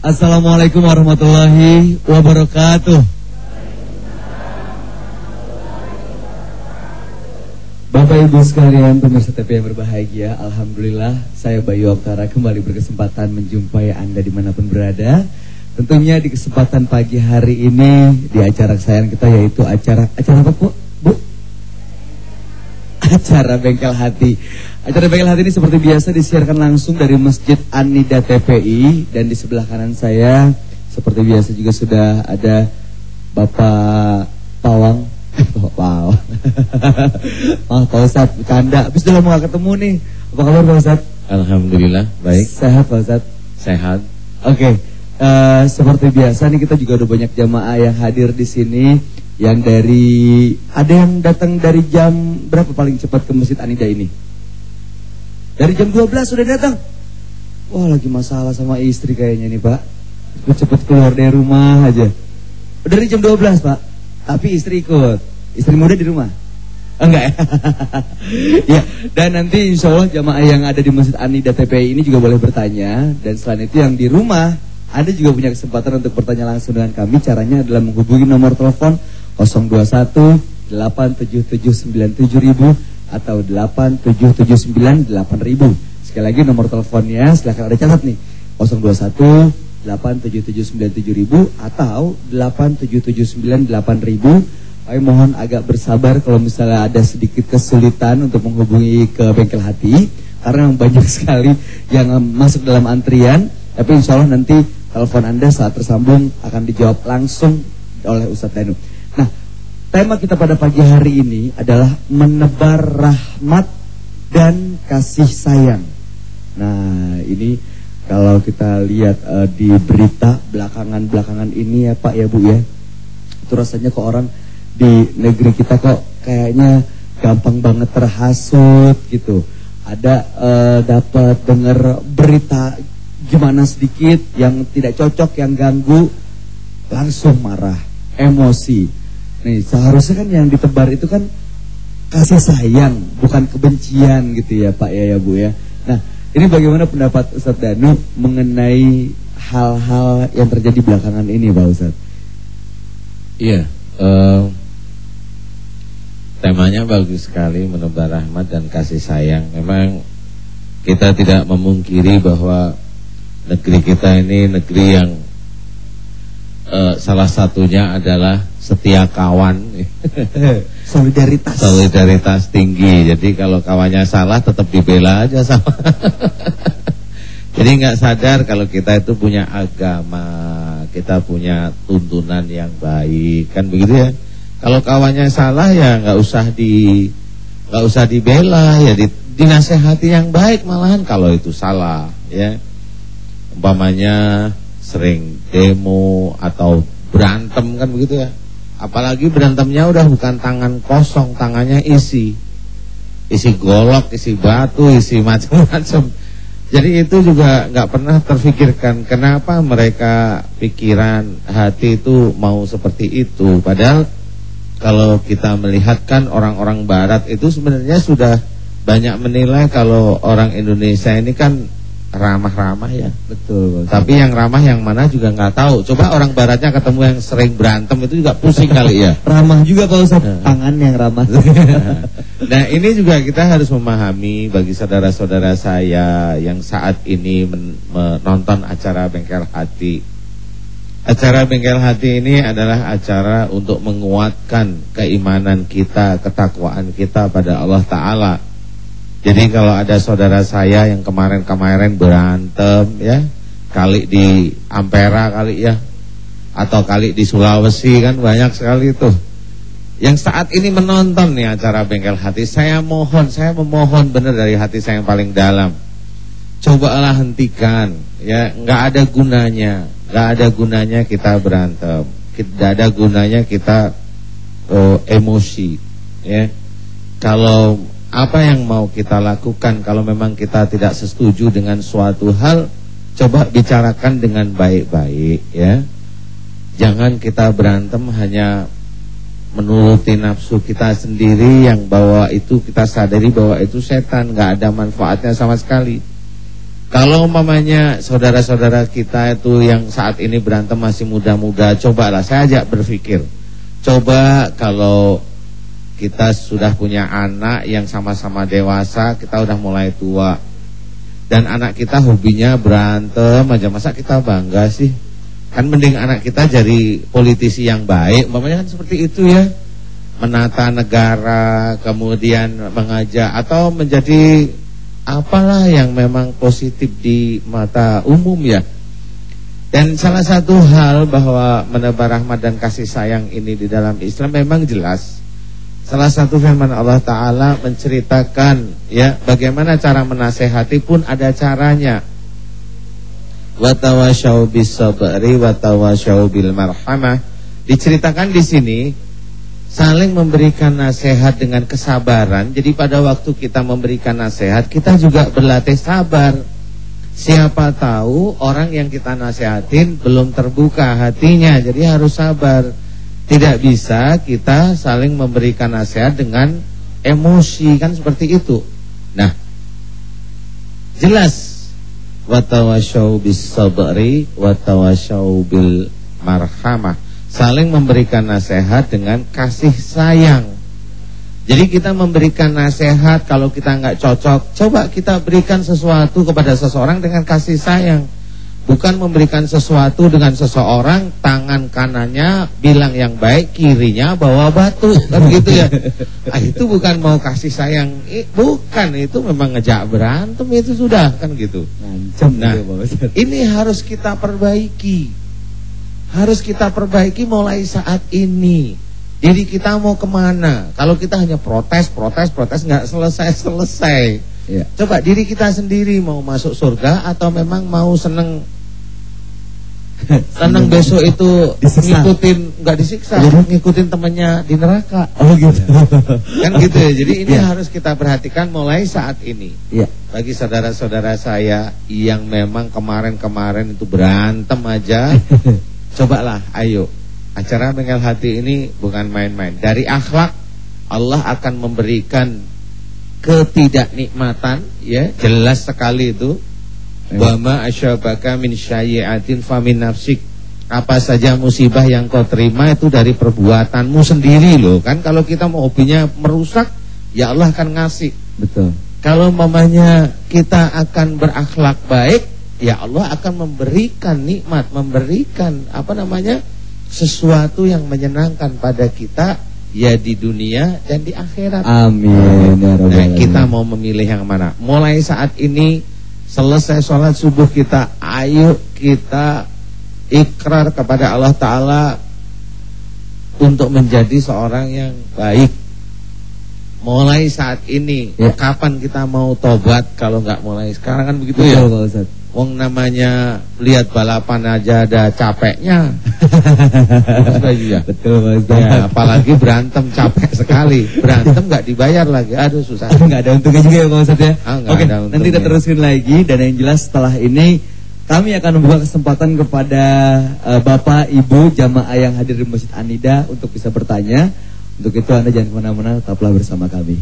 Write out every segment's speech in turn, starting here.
Assalamualaikum warahmatullahi wabarakatuh. Bapak Ibu sekalian, pemirsa TV yang berbahagia, alhamdulillah saya Bayu Oktara kembali berkesempatan menjumpai Anda dimanapun berada. Tentunya di kesempatan pagi hari ini di acara kesayangan kita, yaitu acara apa Bu? Acara Bengkel Hati. Acara Bengkel Hati ini seperti biasa disiarkan langsung dari Masjid An-Nida TPI. Dan di sebelah kanan saya seperti biasa juga sudah ada Bapak Pawang. Pak Ustadz bercanda. Habis udah lama gak ketemu nih. Apa kabar Pak Ustadz? Alhamdulillah baik. Sehat Pak Ustadz? Sehat. Oke. Seperti biasa nih kita juga ada banyak jamaah yang hadir di sini. Yang dari, ada yang datang dari jam berapa paling cepat ke Masjid An-Nida ini? Dari jam 12 sudah datang. Wah, lagi masalah sama istri kayaknya nih Pak. Cepet keluar dari rumah aja. Dari jam 12 Pak. Tapi istri ikut. Istri muda di rumah? Enggak ya? Ya, dan nanti insya Allah jamaah yang ada di Masjid An-Nida TPI ini juga boleh bertanya. Dan selain itu yang di rumah, Anda juga punya kesempatan untuk bertanya langsung dengan kami. Caranya adalah menghubungi nomor telepon 021 87797.000 atau 87798.000. Sekali lagi nomor teleponnya, silahkan ada catat nih, 021 87797.000 atau 87798.000. Kami mohon agak bersabar kalau misalnya ada sedikit kesulitan untuk menghubungi ke Bengkel Hati, karena banyak sekali yang masuk dalam antrian. Tapi insya Allah nanti telepon Anda saat tersambung akan dijawab langsung oleh Ustadz Danu. Nah, tema kita pada pagi hari ini adalah menebar rahmat dan kasih sayang. Nah, ini kalau kita lihat di berita belakangan ini ya Pak ya Bu ya, itu rasanya kok orang di negeri kita kok kayaknya gampang banget terhasut gitu. Ada dapat dengar berita gimana sedikit yang tidak cocok, yang ganggu, langsung marah, emosi. Nih, seharusnya kan yang ditebar itu kan kasih sayang, bukan kebencian gitu ya Pak ya Bu ya. Nah, ini bagaimana pendapat Ustadz Danu mengenai hal-hal yang terjadi belakangan ini Pak Ustadz? Iya, temanya bagus sekali, menebar rahmat dan kasih sayang. Memang kita tidak memungkiri bahwa negeri kita ini negeri yang salah satunya adalah setia kawan. Solidaritas tinggi. Jadi kalau kawannya salah tetap dibela aja sama. Jadi nggak sadar kalau kita itu punya agama, kita punya tuntunan yang baik, kan begitu ya. Kalau kawannya salah ya nggak usah dibela, ya dinasehati yang baik malahan kalau itu salah ya. Umpamanya sering demo atau berantem kan begitu ya. Apalagi berantemnya udah bukan tangan kosong, tangannya isi golok, isi batu, isi macam-macam. Jadi itu juga nggak pernah terfikirkan kenapa mereka pikiran hati itu mau seperti itu. Padahal kalau kita melihatkan orang-orang Barat itu sebenarnya sudah banyak menilai kalau orang Indonesia ini kan ramah-ramah ya. Betul. Tapi yang ramah yang mana juga nggak tahu. Coba orang Baratnya ketemu yang sering berantem itu juga pusing kali ya. Ramah juga Pak Ustadz, tangan yang ramah. Nah, ini juga kita harus memahami bagi saudara-saudara saya yang saat ini menonton acara Bengkel Hati. Acara Bengkel Hati ini adalah acara untuk menguatkan keimanan kita, ketakwaan kita pada Allah Ta'ala. Jadi kalau ada saudara saya yang kemarin-kemarin berantem ya, kali di Ampera kali ya, atau kali di Sulawesi kan banyak sekali itu. Yang saat ini menonton nih acara Bengkel Hati, saya memohon benar dari hati saya yang paling dalam. Cobalah hentikan ya, nggak ada gunanya kita berantem, tidak ada gunanya kita emosi ya. Kalau apa yang mau kita lakukan, kalau memang kita tidak setuju dengan suatu hal, coba bicarakan dengan baik-baik ya. Jangan kita berantem hanya menuruti nafsu kita sendiri yang bahwa itu kita sadari bahwa itu setan, nggak ada manfaatnya sama sekali. Kalau umpamanya saudara-saudara kita itu yang saat ini berantem masih muda-muda, cobalah saya ajak berpikir. Coba kalau kita sudah punya anak yang sama-sama dewasa, kita udah mulai tua, dan anak kita hobinya berantem aja, masa kita bangga sih? Kan mending anak kita jadi politisi yang baik, umpamanya kan seperti itu ya. Menata negara, kemudian mengajak atau menjadi apalah yang memang positif di mata umum ya. Dan salah satu hal bahwa menebar rahmat dan kasih sayang ini di dalam Islam memang jelas. Salah satu firman Allah Ta'ala menceritakan ya, bagaimana cara menasehati pun ada caranya. Wa tawasyau bis sabri wa tawasyau bil marhamah. Diceritakan di sini saling memberikan nasihat dengan kesabaran. Jadi pada waktu kita memberikan nasihat, kita juga berlatih sabar. Siapa tahu orang yang kita nasihatin belum terbuka hatinya, jadi harus sabar. Tidak bisa kita saling memberikan nasihat dengan emosi, kan seperti itu. Nah, jelas wa tawasyau bis sabri wa tawasyau bil marhamah. Saling memberikan nasihat dengan kasih sayang. Jadi kita memberikan nasihat, kalau kita nggak cocok, coba kita berikan sesuatu kepada seseorang dengan kasih sayang. Bukan memberikan sesuatu dengan seseorang, tangan kanannya bilang yang baik, kirinya bawa batu, kan gitu ya. Itu bukan mau kasih sayang, bukan, itu memang ngejak berantem, itu sudah, kan gitu. Nah, ini harus kita perbaiki. Harus kita perbaiki mulai saat ini. Jadi kita mau kemana? Kalau kita hanya protes nggak selesai. Ya. Coba diri kita sendiri, mau masuk surga atau memang mau seneng besok itu disiksa. Nggak disiksa, ngikutin temannya di neraka. Oh gitu. Kan gitu ya. Jadi ini harus kita perhatikan mulai saat ini. Ya. Bagi saudara-saudara saya yang memang kemarin itu berantem aja. Cobalah, ayo. Acara Bengkel Hati ini bukan main-main. Dari akhlak Allah akan memberikan ketidaknikmatan, ya, jelas sekali itu. Wa ma asyabaka min syai'atin famin nafsik. Apa saja musibah yang kau terima itu dari perbuatanmu sendiri loh. Kan kalau kita mau hobinya merusak, ya Allah akan ngasih. Betul. Kalau mamanya kita akan berakhlak baik, ya Allah akan memberikan nikmat, memberikan sesuatu yang menyenangkan pada kita, ya di dunia dan di akhirat. Amin. Nah, kita mau memilih yang mana? Mulai saat ini, selesai sholat subuh kita, ayo kita ikrar kepada Allah Ta'ala untuk menjadi seorang yang baik. Mulai saat ini, kapan kita mau tobat kalau nggak mulai sekarang, kan begitu. Betul, ya Pak Ustadz. Wong namanya lihat balapan aja ada capeknya. Betul Pak Ustadz. Ya, apalagi berantem capek sekali. Berantem nggak dibayar lagi. Aduh susah. Nggak ada untungnya juga ya Pak Ustadz ya. Oke, nanti kita teruskan lagi. Dan yang jelas setelah ini kami akan membuka kesempatan kepada Bapak, Ibu, jamaah yang hadir di Masjid An-Nida untuk bisa bertanya. Untuk itu Anda jangan kemana-mana, tetaplah bersama kami.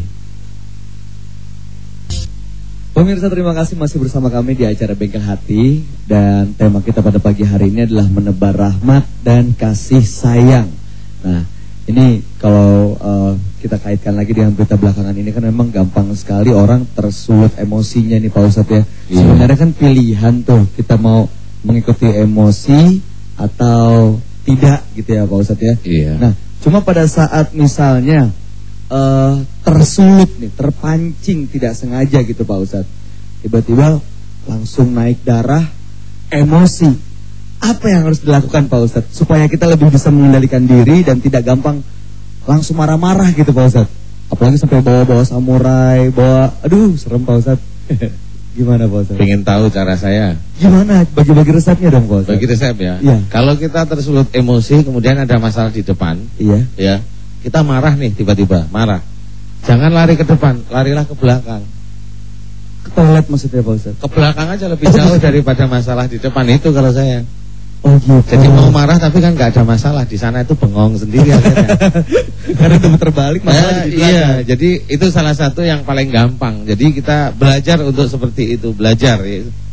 Pemirsa, terima kasih masih bersama kami di acara Bengkel Hati. Dan tema kita pada pagi hari ini adalah menebar rahmat dan kasih sayang. Nah, ini kalau kita kaitkan lagi dengan berita belakangan ini, kan memang gampang sekali orang tersulut emosinya nih Pak Ustadz ya. Sebenarnya kan pilihan tuh, kita mau mengikuti emosi atau tidak gitu ya Pak Ustadz ya. Nah, cuma pada saat misalnya tersulut nih, terpancing tidak sengaja gitu Pak Ustadz, tiba-tiba langsung naik darah, emosi, apa yang harus dilakukan Pak Ustadz supaya kita lebih bisa mengendalikan diri dan tidak gampang langsung marah-marah gitu Pak Ustadz? Apalagi sampai bawa-bawa samurai, aduh serem Pak Ustadz. Gimana Pak Ustadz? Pengen tahu cara saya? Gimana? Bagi-bagi resepnya dong Pak Ustadz. Bagi resep ya? Kalau kita tersulut emosi kemudian ada masalah di depan, ya, kita marah nih, tiba-tiba marah, jangan lari ke depan, larilah ke belakang. Ke toilet maksudnya Pak Ustadz? Ke belakang aja, lebih jauh daripada masalah di depan itu kalau saya. Oh gitu. Jadi mau marah tapi kan gak ada masalah, di sana itu bengong sendiri akhirnya. Karena itu terbalik masalah di belakang. Iya, jadi itu salah satu yang paling gampang. Jadi kita belajar untuk seperti itu, belajar ya.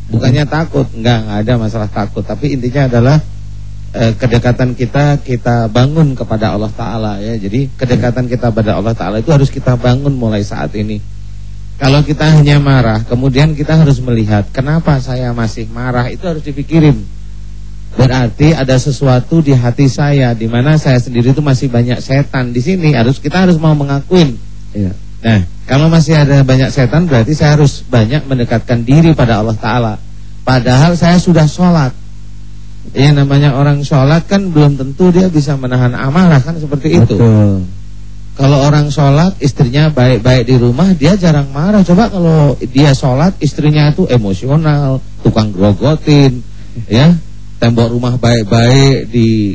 Bukannya takut, enggak ada masalah takut, tapi intinya adalah kedekatan kita bangun kepada Allah Ta'ala ya. Jadi kedekatan kita pada Allah Ta'ala itu harus kita bangun mulai saat ini. Kalau kita hanya marah, kemudian kita harus melihat kenapa saya masih marah, itu harus dipikirin. Berarti ada sesuatu di hati saya, di mana saya sendiri itu masih banyak setan di sini. Kita harus mau mengakuin. Iya. Nah, kalau masih ada banyak setan, berarti saya harus banyak mendekatkan diri pada Allah Ta'ala. Padahal saya sudah sholat. Ya, namanya orang sholat kan belum tentu dia bisa menahan amarah, kan seperti itu. Betul. Kalau orang sholat, istrinya baik-baik di rumah, dia jarang marah. Coba kalau dia sholat, istrinya itu emosional, tukang grogotin, ya. Tembok rumah baik-baik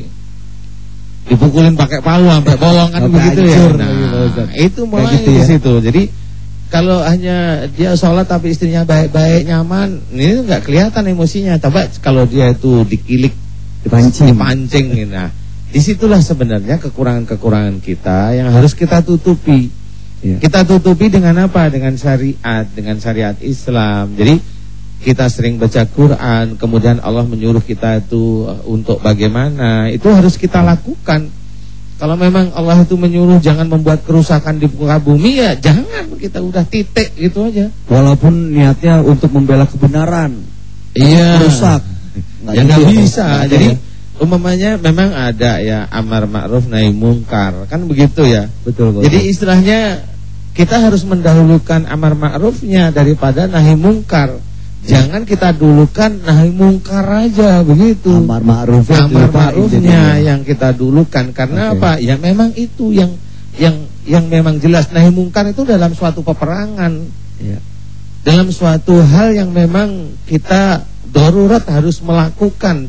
dipukulin pakai palu sampai bolong kan begitu ya. Nah, itu mulai gitu ya. Di situ. Jadi kalau hanya dia sholat tapi istrinya baik-baik nyaman, ini nggak kelihatan emosinya. Coba kalau dia itu dikilik, dipancing. Nah, disitulah sebenarnya kekurangan-kekurangan kita yang harus kita tutupi. Ya. Kita tutupi dengan apa? Dengan syariat Islam. Jadi kita sering baca Quran, kemudian Allah menyuruh kita itu untuk bagaimana, itu harus kita lakukan. Kalau memang Allah itu menyuruh jangan membuat kerusakan di muka bumi, ya jangan, kita udah titik gitu aja. Walaupun niatnya untuk membela kebenaran, iya, rusak, ya nggak bisa. Jadi umpamanya memang ada ya amar ma'ruf nahi mungkar, kan begitu ya. Betul. Jadi istilahnya kita harus mendahulukan amar ma'rufnya daripada nahi mungkar. Jangan kita dulukan nahi mungkar aja begitu. Amar ma'rufnya yang kita dulukan. Karena apa? Ya memang itu yang memang jelas. Nahi mungkar itu dalam suatu peperangan, ya. Dalam suatu hal yang memang kita darurat harus melakukan,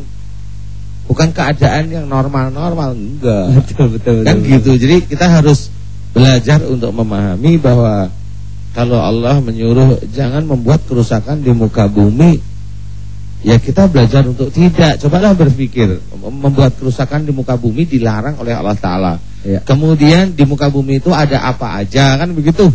bukan keadaan yang normal-normal, enggak. Betul. Kan gitu. Jadi kita harus belajar untuk memahami bahwa kalau Allah menyuruh jangan membuat kerusakan di muka bumi, ya kita belajar untuk tidak. Cobalah berpikir, membuat kerusakan di muka bumi dilarang oleh Allah Ta'ala, ya. Kemudian di muka bumi itu ada apa aja, kan begitu.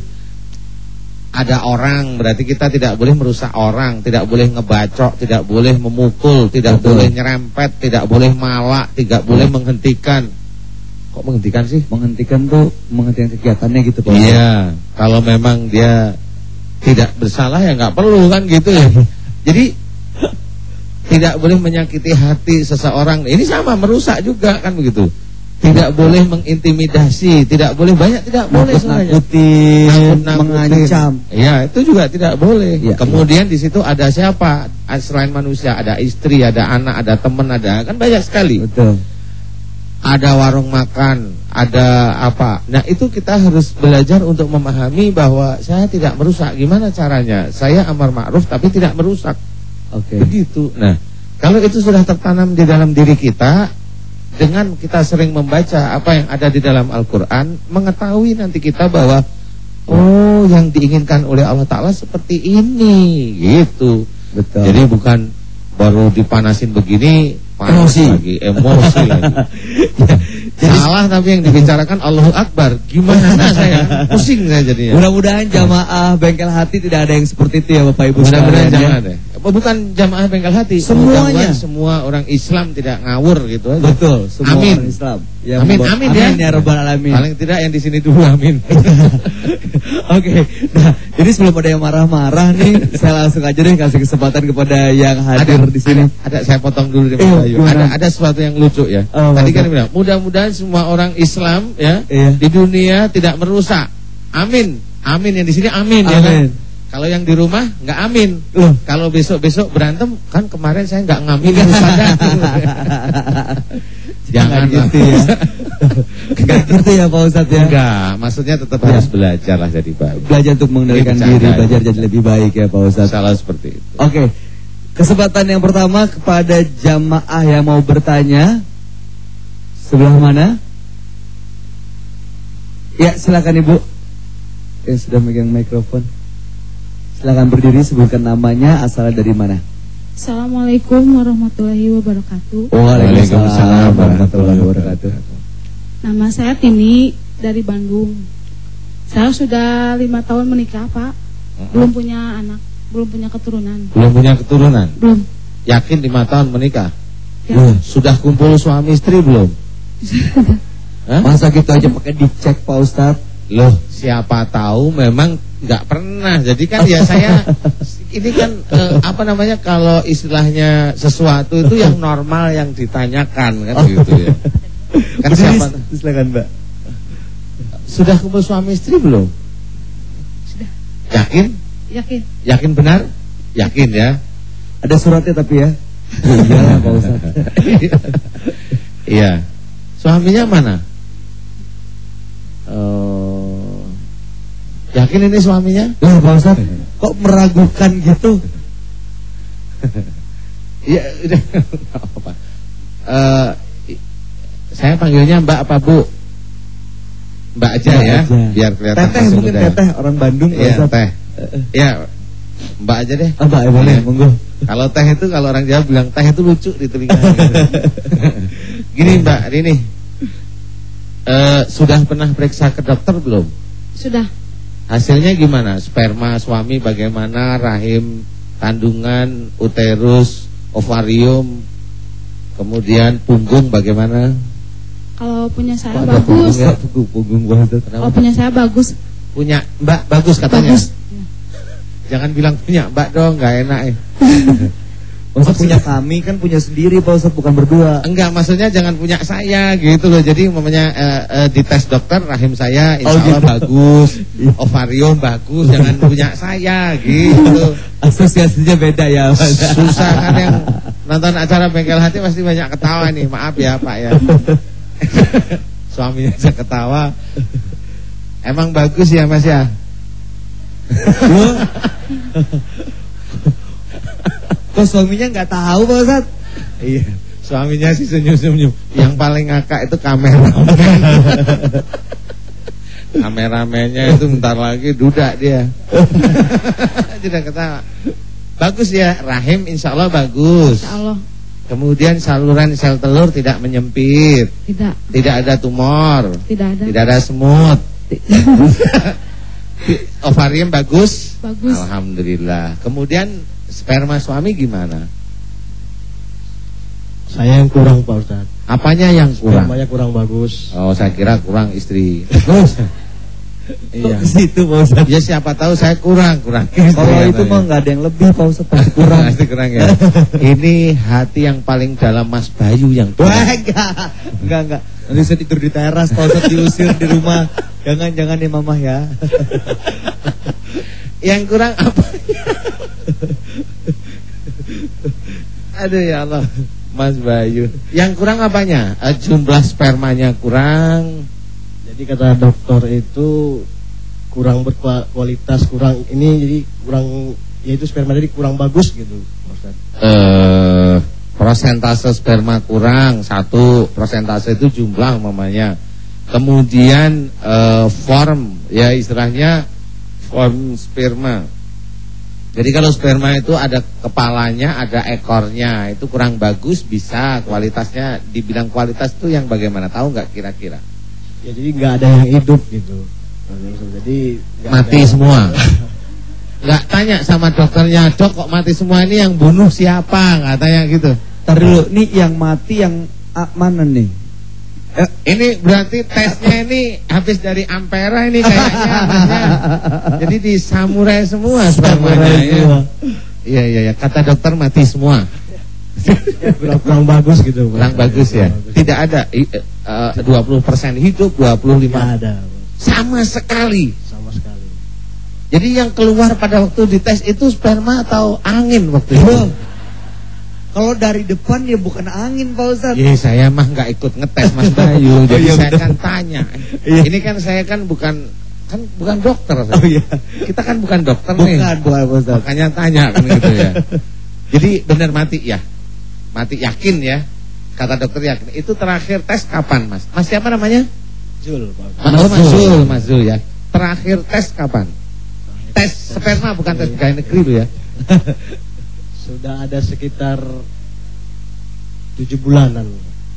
Ada orang, berarti kita tidak boleh merusak orang, tidak boleh ngebacok, tidak boleh memukul, tidak boleh nyerempet, tidak boleh malak, tidak boleh menghentikan. Kok menghentikan sih? Menghentikan kegiatannya gitu Pak. Iya, kalau memang dia tidak bersalah ya nggak perlu kan gitu ya. Jadi tidak boleh menyakiti hati seseorang. Ini sama, merusak juga kan begitu. Tidak boleh mengintimidasi, tidak boleh banyak, tidak boleh sebenarnya. Nakut-nakutin, mengancam. Ya, itu juga tidak boleh. Ya, kemudian di situ ada siapa? Selain manusia, ada istri, ada anak, ada teman, ada kan banyak sekali. Betul. Ada warung makan, ada apa. Nah itu kita harus belajar untuk memahami bahwa saya tidak merusak. Gimana caranya? Saya amar ma'ruf tapi tidak merusak. Begitu. Nah kalau itu sudah tertanam di dalam diri kita, dengan kita sering membaca apa yang ada di dalam Al-Quran, mengetahui nanti kita bahwa oh yang diinginkan oleh Allah Ta'ala seperti ini gitu. Betul. Jadi bukan baru dipanasin begini emosi lagi. Ya, salah tapi yang dibicarakan Allahu Akbar. Gimana saya? Pusing saya jadinya. Mudah-mudahan jamaah Bengkel Hati tidak ada yang seperti itu ya Bapak Ibu sekalian. Mudah-mudahan jamaah deh. Bukan jamaah Bengkel Hati. Semuanya. Semua orang Islam tidak ngawur gitu aja. Betul. Semua amin. Orang Islam. Ya, amin ya Rabbal Alamin. Paling tidak yang di sini dulu amin. Oke. Nah, ini sebelum ada yang marah-marah nih, saya langsung aja deh kasih kesempatan kepada yang hadir di sini. Ada saya potong dulu deh Mas Ayu. Ada sesuatu yang lucu ya. Tadi kan bilang, mudah-mudahan semua orang Islam ya di dunia tidak merusak. Amin. Amin yang di sini amin. Ya kan? Kalau yang di rumah nggak amin. Kalau besok-besok berantem, kan kemarin saya nggak ngamin Jangan gitu ya. Enggak gitu ya Pak Ustadz ya. Enggak, maksudnya tetap harus belajar lah jadi baik. Belajar untuk mengendalikan diri, belajar jadi lebih baik ya Pak Ustadz. Salah seperti itu. Oke. Kesempatan yang pertama kepada jamaah yang mau bertanya. Sebelah mana? Ya, silakan Ibu. Yang sudah megang mikrofon. Silakan berdiri, sebutkan namanya, asalnya dari mana. Assalamualaikum warahmatullahi wabarakatuh. Waalaikumsalam warahmatullahi wabarakatuh. Nama saya Tini dari Bandung. Saya sudah 5 tahun menikah Pak, belum punya anak. Belum punya keturunan. Belum punya keturunan. Belum. Yakin 5 tahun menikah? Ya. Sudah kumpul suami istri belum? Hah? Masa gitu aja pakai dicek Pak Ustadz? Loh, siapa tahu memang nggak pernah. Jadi kan ya saya ini kan apa namanya, kalau istilahnya sesuatu itu yang normal yang ditanyakan kan gitu ya. Kan siapa? Silakan Mbak. Sudah kumpul suami istri belum? Sudah. Yakin? Yakin. Yakin benar? Yakin ya? Ada suratnya tapi ya. Iya Pak Ustadz. Iya. Suaminya mana? Yakin ini suaminya? Lah Pak Ustadz, kok meragukan gitu? Iya, udah nggak apa-apa. Saya panggilnya Mbak apa Bu? Mbak aja Mbak ya, aja. biar kelihatan Teteh masih mungkin muda. teteh orang Bandung Pak Iya, Ustadz. teh. Iya, Mbak aja deh. Mbak ya boleh, Iya. monggo. Kalau teh itu, kalau orang Jawa bilang teh itu lucu di telinga. Gini Mbak Rini, sudah pernah periksa ke dokter belum? Sudah. Hasilnya gimana? Sperma suami bagaimana? Rahim, kandungan, uterus, ovarium, kemudian punggung bagaimana? Kalau punya saya Kok ada punggung bagus. ya, punggung banget. Kalau punya saya bagus. Punya Mbak bagus katanya. Bagus. Ya. Jangan bilang punya Mbak dong, nggak enak ya. Maksud punya kami kan punya sendiri Pak Ustadz, bukan berdua. Enggak, maksudnya jangan punya saya gitu loh. Jadi umpamanya di tes dokter rahim saya insya Oh, Allah gitu. bagus, ovarium bagus, jangan punya saya gitu. Asosiasinya beda ya Pak Ustadz. Susah kan, yang nonton acara Bengkel Hati pasti banyak ketawa nih. Maaf ya Pak ya. Suaminya aja ketawa. Emang bagus ya Mas ya? Kok suaminya nggak tahu Pak Ustadz? Iya, suaminya sih senyum-senyum. Yang paling ngakak itu kameramen. Kameramennya itu bentar lagi duda dia. Tidak ketawa. Bagus ya, rahim insya Allah bagus. Insya Allah. Kemudian saluran sel telur tidak menyempit, Tidak. tidak ada tumor, Tidak ada. tidak ada semut. Ovarium bagus? Bagus. Alhamdulillah. Kemudian sperma suami gimana? Saya yang kurang Pak Ustadz. Apanya yang kurang? Spermanya kurang bagus. Oh, saya kira kurang istri. Iya. Ke situ Pak Ustadz. Ya siapa tahu saya kurang Kalau itu mah nggak ada yang lebih Pak Ustadz, pasti kurang. Pasti kurang ya. Ini hati yang paling dalam Mas Bayu yang Wah, kurang. enggak. Nanti saya tidur di teras, Pak Ustadz diusir di rumah. Jangan ya Mamah ya. Yang kurang apa? Aduh ya Allah, Mas Bayu. Yang kurang apanya? Jumlah spermanya kurang. Jadi kata dokter itu kurang berkualitas, kurang ini, jadi kurang, yaitu sperma jadi kurang bagus gitu Pak Ustadz. Prosentase sperma kurang 1, prosentase itu jumlah umpamanya. Kemudian form, ya istilahnya form sperma. Jadi kalau sperma itu ada kepalanya, ada ekornya, itu kurang bagus, bisa kualitasnya. Dibilang kualitas itu yang bagaimana, tahu nggak kira-kira? Ya jadi nggak ada yang hidup gitu. Jadi Mati semua. Nggak tanya sama dokternya, dok kok mati semua, ini yang bunuh siapa? Nggak tanya gitu. Ntar dulu, nih yang mati yang mana nih? Ini berarti tesnya ini habis dari Ampera ini kayaknya. Jadi di samurai semua spermanya ya. Iya, kata dokter mati semua. kurang bagus gitu. Kurang bagus ya. Tidak ada 20% hidup, 25%. Nggak ada Sama sekali. sama sekali. Jadi yang keluar pada waktu dites itu sperma atau angin waktu itu? Kalau dari depan ya bukan angin Pak Ustadz. Iya, saya mah nggak ikut ngetes Mas Bayu. Jadi iya, saya betul. kan tanya. Iya. Ini kan saya kan bukan dokter. Oh iya. Kita kan bukan dokter nih. Bukan Pak Ustadz. Makanya tanya kan gitu ya. Jadi benar mati ya? Mati yakin ya? Kata dokter yakin. Itu terakhir tes kapan Mas? Mas siapa namanya? Zul Pak. Mas Zul ya. Terakhir tes kapan? Tes sperma bukan tes pegawai negeri lu ya. Sudah ada sekitar 7 bulanan.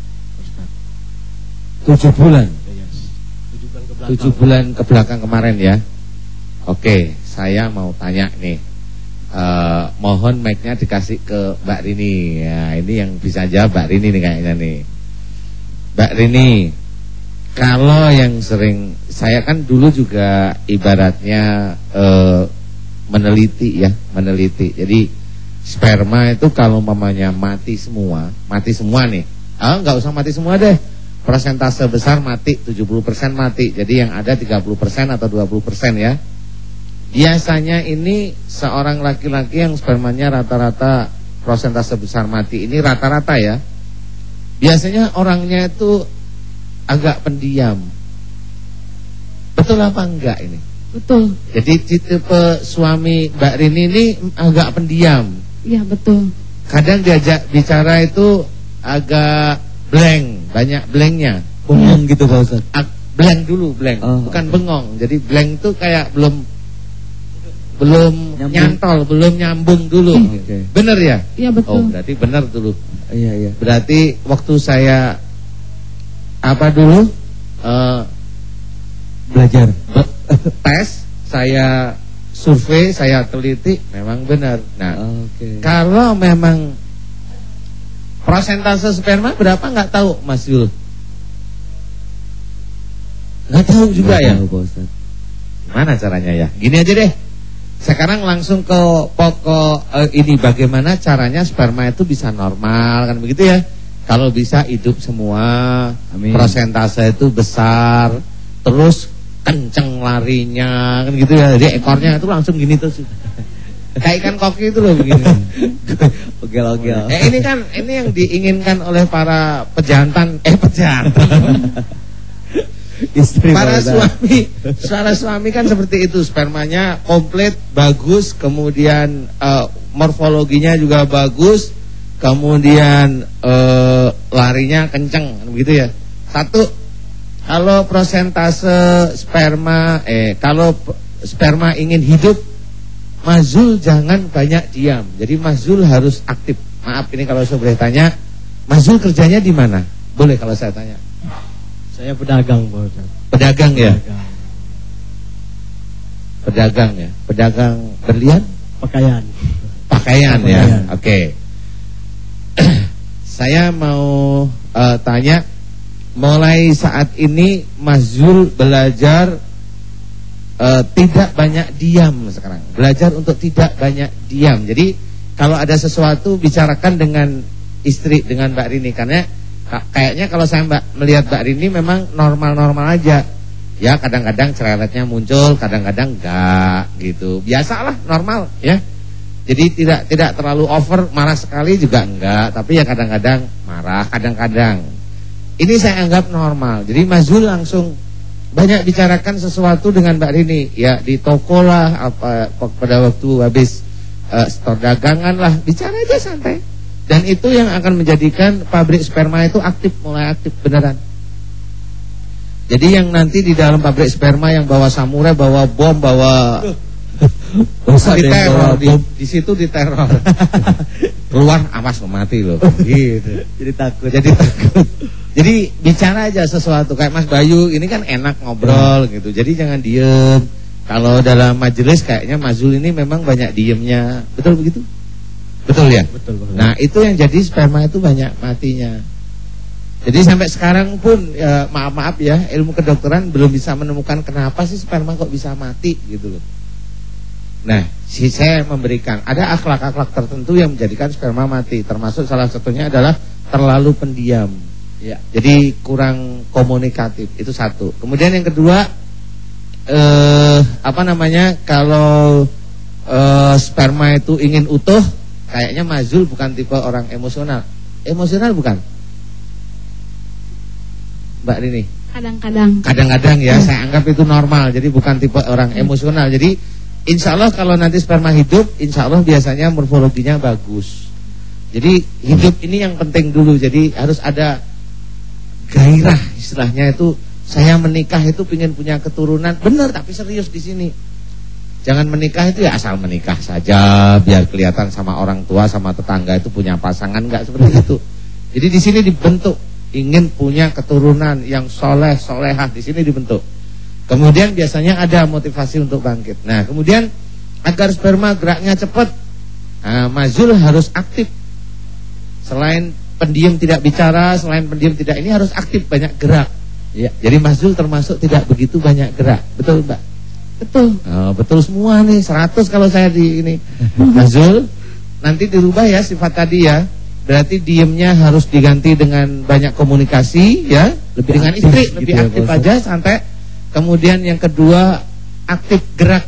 7 bulan. Yes. 7 bulan ke belakang. 7 bulan ke belakang kemarin ya. Oke, saya mau tanya nih. Mohon mic-nya dikasih ke Mbak Rini. Ya, ini yang bisa jawab Mbak Rini nih kayaknya nih. Mbak Rini, kalau yang sering, saya kan dulu juga ibaratnya meneliti. Jadi sperma itu kalau mamanya mati semua nih. Nggak usah mati semua deh. Persentase besar mati, 70% mati. Jadi yang ada 30% atau 20% ya. Biasanya ini seorang laki-laki yang spermanya rata-rata persentase besar mati, ini rata-rata ya. Biasanya orangnya itu agak pendiam. Betul apa enggak ini? Betul. Jadi tipe suami Mbak Rini ini agak pendiam. Iya, betul. Kadang diajak bicara itu agak blank, banyak blanknya. Bengong gitu Pak Ustaz. Blank dulu, blank. Bukan bengong. Jadi blank itu kayak belum nyantol, belum nyambung dulu. Okay. Bener ya? Iya, betul. Oh, berarti bener dulu. Iya. Berarti waktu saya apa dulu? Belajar. Tes, saya survei, saya teliti, memang benar. Nah, kalau memang persentase sperma berapa nggak tahu Mas Yul? Nggak tahu juga ya? Gimana caranya ya? Gini aja deh. Sekarang langsung ke pokok ini, bagaimana caranya sperma itu bisa normal, kan begitu ya? Kalau bisa hidup semua, amin. Persentase itu besar, terus kenceng larinya, kan gitu ya. Jadi ekornya itu langsung gini terus. Kayak ikan koki itu loh begini. Ogel-ogel. Ini yang diinginkan oleh para pejantan. Istri para suami kan seperti itu, spermanya komplit, bagus, kemudian morfologinya juga bagus, kemudian larinya kenceng, begitu ya. Satu, kalau persentase sperma kalau sperma ingin hidup, Mas Zul jangan banyak diam. Jadi Mas Zul harus aktif. Maaf ini kalau saya boleh tanya, Mas Zul kerjanya di mana? Boleh kalau saya tanya. Saya pedagang, Pak. Pedagang ya? Pedagang ya? Pedagang berlian? Pakaian Ya, oke. Saya mau tanya, mulai saat ini Mas Zul belajar tidak banyak diam sekarang. Belajar untuk tidak banyak diam. Jadi kalau ada sesuatu bicarakan dengan istri, dengan Mbak Rini. Karena kayaknya kalau saya melihat Mbak Rini memang normal-normal aja. Ya kadang-kadang cereletnya muncul, kadang-kadang enggak gitu. Biasalah, normal ya. Jadi tidak terlalu over, marah sekali juga enggak, tapi ya kadang-kadang marah, kadang-kadang. Ini saya anggap normal. Jadi Mas Zul langsung banyak bicarakan sesuatu dengan Mbak Rini. Ya di toko lah, pada waktu habis store dagangan lah, bicara aja santai. Dan itu yang akan menjadikan pabrik sperma itu aktif, mulai aktif beneran. Jadi yang nanti di dalam pabrik sperma yang bawa samurai, bawa bom, bawa diteror, di situ diteror. Keluar awas mati loh. Gitu. Jadi takut. Jadi bicara aja sesuatu. Kayak Mas Bayu ini kan enak ngobrol gitu. Jadi jangan diem. Kalau dalam majelis kayaknya Mas Zul ini memang banyak diemnya. Betul begitu? Betul ya? Betul. Nah itu yang jadi sperma itu banyak matinya. Jadi sampai sekarang pun ya, maaf ya, ilmu kedokteran belum bisa menemukan kenapa sih sperma kok bisa mati gitu loh. Nah saya memberikan, ada akhlak-akhlak tertentu yang menjadikan sperma mati. Termasuk salah satunya adalah terlalu pendiam ya. Jadi kurang komunikatif, itu satu. Kemudian yang kedua, kalau sperma itu ingin utuh, kayaknya Mas Zul bukan tipe orang emosional. Emosional bukan? Mbak Rini? Kadang-kadang ya, saya anggap itu normal. Jadi bukan tipe orang emosional. Jadi insya Allah kalau nanti sperma hidup, insya Allah biasanya morfologinya bagus. Jadi hidup ini yang penting dulu. Jadi harus ada gairah, istilahnya itu. Saya menikah itu pengen punya keturunan, benar, tapi serius di sini. Jangan menikah itu ya asal menikah saja, biar kelihatan sama orang tua, sama tetangga itu punya pasangan, enggak seperti itu. Jadi di sini dibentuk, ingin punya keturunan yang solehah, di sini dibentuk. Kemudian biasanya ada motivasi untuk bangkit. Nah kemudian agar sperma geraknya cepat, mazul harus aktif. Selain pendiam tidak bicara, selain pendiam tidak ini harus aktif, banyak gerak. Ya. Jadi mazul termasuk tidak begitu banyak gerak. Betul, Mbak? Betul. Oh, betul semua nih, 100 kalau saya di ini. Mazul nanti dirubah ya sifat tadi ya. Berarti diemnya harus diganti dengan banyak komunikasi ya, Lebih dengan aktif istri, gitu lebih ya, aktif Pak aja santai. Kemudian yang kedua aktif gerak.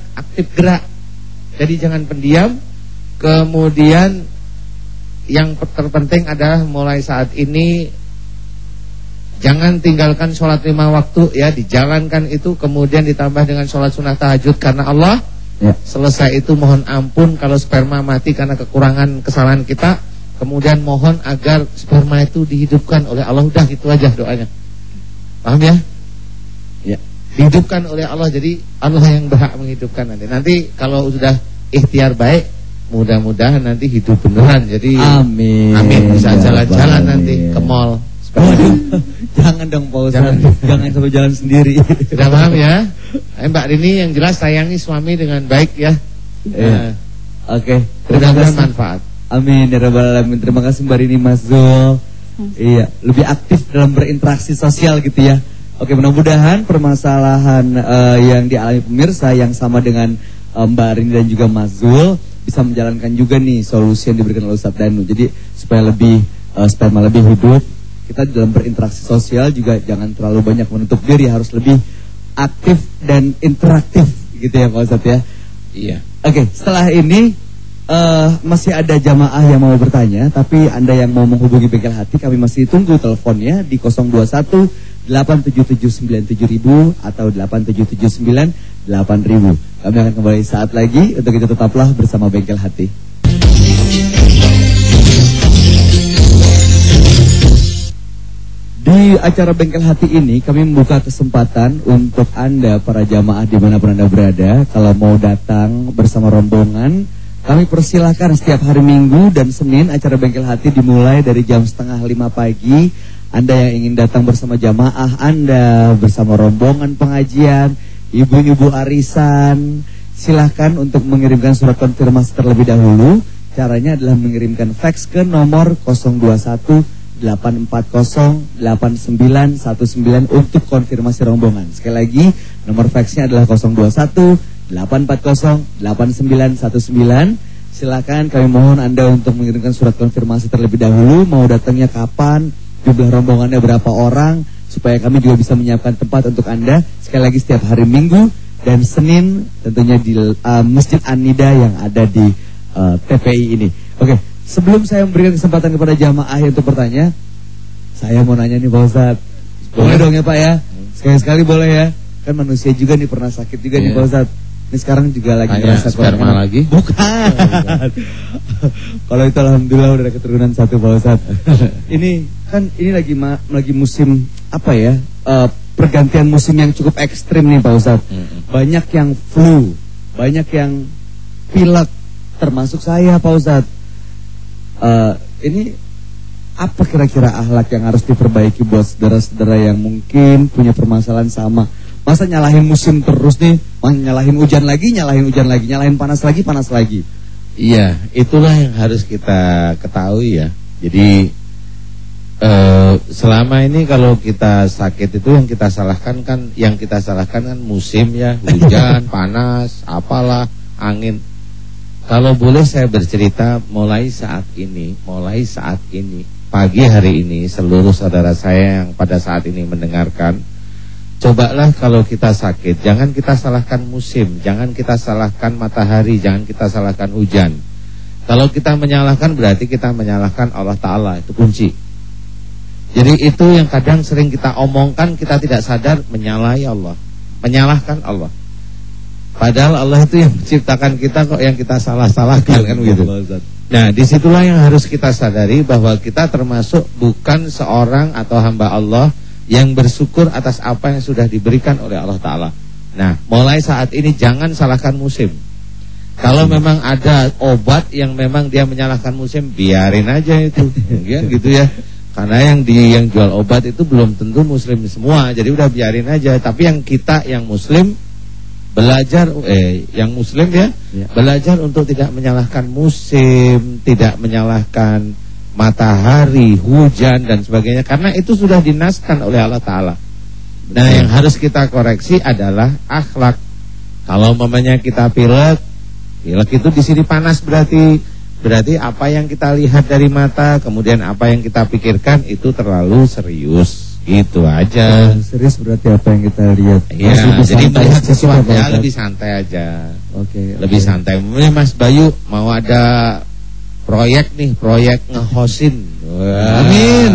Jadi jangan pendiam. Kemudian yang terpenting adalah mulai saat ini jangan tinggalkan sholat 5 waktu ya, dijalankan itu, kemudian ditambah dengan sholat sunnah tahajud karena Allah. Ya. Selesai itu mohon ampun kalau sperma mati karena kekurangan kesalahan kita, kemudian mohon agar sperma itu dihidupkan oleh Allah. Udah gitu aja doanya. Paham ya? Ya. Dihidupkan oleh Allah, jadi Allah yang berhak menghidupkan nanti. Nanti kalau sudah ikhtiar baik, mudah-mudahan nanti hidup beneran. Jadi Amin. bisa Ya, jalan-jalan amin. nanti ke mall. Waduh, jangan dong Pak Ustadz, jangan sampai jalan sendiri. Sudah paham ya? Mbak Rini yang jelas sayangi suami dengan baik ya. Iya. Oke, terima Mudah-mudahan kasih. manfaat. Amin ya rabbal alamin. Terima kasih Mbak Rini, Mas Zul. Iya, lebih aktif dalam berinteraksi sosial gitu ya. Oke, mudah-mudahan permasalahan yang dialami pemirsa yang sama dengan Mbak Rini dan juga Mas Zul bisa menjalankan juga nih solusi yang diberikan oleh Ustadz Danu. Jadi supaya lebih sperma lebih hidup, kita dalam berinteraksi sosial juga jangan terlalu banyak menutup diri, harus lebih aktif dan interaktif gitu ya Pak Ustadz ya. Iya. Oke, setelah ini masih ada jamaah yang mau bertanya, tapi Anda yang mau menghubungi Bengkel Hati, kami masih tunggu teleponnya di 021 8779000 atau 87798000. Kami akan kembali saat lagi, untuk itu tetaplah bersama Bengkel Hati. Di acara Bengkel Hati ini kami membuka kesempatan untuk Anda para jamaah dimanapun Anda berada. Kalau mau datang bersama rombongan, kami persilahkan setiap hari Minggu dan Senin. Acara Bengkel Hati dimulai dari jam 4:30 pagi. Anda yang ingin datang bersama jamaah Anda, bersama rombongan pengajian, ibu-ibu arisan, silahkan untuk mengirimkan surat konfirmasi terlebih dahulu. Caranya adalah mengirimkan fax ke nomor 021 8408919 untuk konfirmasi rombongan. Sekali lagi, nomor faxnya adalah 021 8408919. Silakan, kami mohon Anda untuk mengirimkan surat konfirmasi terlebih dahulu. Mau datangnya kapan, jumlah rombongannya berapa orang, supaya kami juga bisa menyiapkan tempat untuk Anda. Sekali lagi, setiap hari Minggu dan Senin tentunya di Masjid An-Nida yang ada di TPI ini. Oke. Sebelum saya memberikan kesempatan kepada jamaah untuk bertanya, saya mau nanya nih Pak Ustadz. Boleh dong ya Pak ya? Sekali-sekali boleh ya? Kan manusia juga nih, pernah sakit juga nih Pak Ustadz. Ini sekarang juga lagi ngerasa sperma lagi? Bukan. Kalau itu alhamdulillah udah ada keturunan satu Pak Ustadz. Ini kan lagi musim apa ya? Pergantian musim yang cukup ekstrim nih Pak Ustadz. Banyak yang flu, banyak yang pilek, termasuk saya Pak Ustadz. Ini apa kira-kira akhlak yang harus diperbaiki buat saudara-saudara yang mungkin punya permasalahan sama? Masa nyalahin musim terus nih, nyalahin hujan lagi, nyalahin panas lagi. Iya, itulah yang harus kita ketahui ya. Jadi selama ini kalau kita sakit itu yang kita salahkan kan musim ya, hujan, panas, apalah, angin. Kalau boleh saya bercerita, mulai saat ini, pagi hari ini, seluruh saudara saya yang pada saat ini mendengarkan, cobalah kalau kita sakit, jangan kita salahkan musim, jangan kita salahkan matahari, jangan kita salahkan hujan. Kalau kita menyalahkan berarti kita menyalahkan Allah Ta'ala, itu kunci. Jadi itu yang kadang sering kita omongkan, kita tidak sadar menyalahi Allah, menyalahkan Allah. Padahal Allah itu yang menciptakan kita, kok yang kita salah-salahkan kan begitu. Nah, disitulah yang harus kita sadari bahwa kita termasuk bukan seorang atau hamba Allah yang bersyukur atas apa yang sudah diberikan oleh Allah Ta'ala. Nah, mulai saat ini jangan salahkan musim. Kalau memang ada obat yang memang dia menyalahkan musim, biarin aja itu, mungkin gitu ya. Karena yang jual obat itu belum tentu muslim semua, jadi udah biarin aja. Tapi yang kita yang muslim, Belajar yang muslim ya, Ya. belajar untuk tidak menyalahkan musim, tidak menyalahkan matahari, hujan dan sebagainya, karena itu sudah dinaskan oleh Allah Ta'ala. Nah, yang harus kita koreksi adalah akhlak. Kalau mamanya kita pilek itu di sini panas, berarti apa yang kita lihat dari mata, kemudian apa yang kita pikirkan itu terlalu serius. Gitu aja. Serius berarti apa yang kita lihat. Iya, jadi melihat sesuatu ya lebih santai aja. Oke. Lebih santai. Mungkin Mas Bayu mau ada proyek ngehosin. Amin.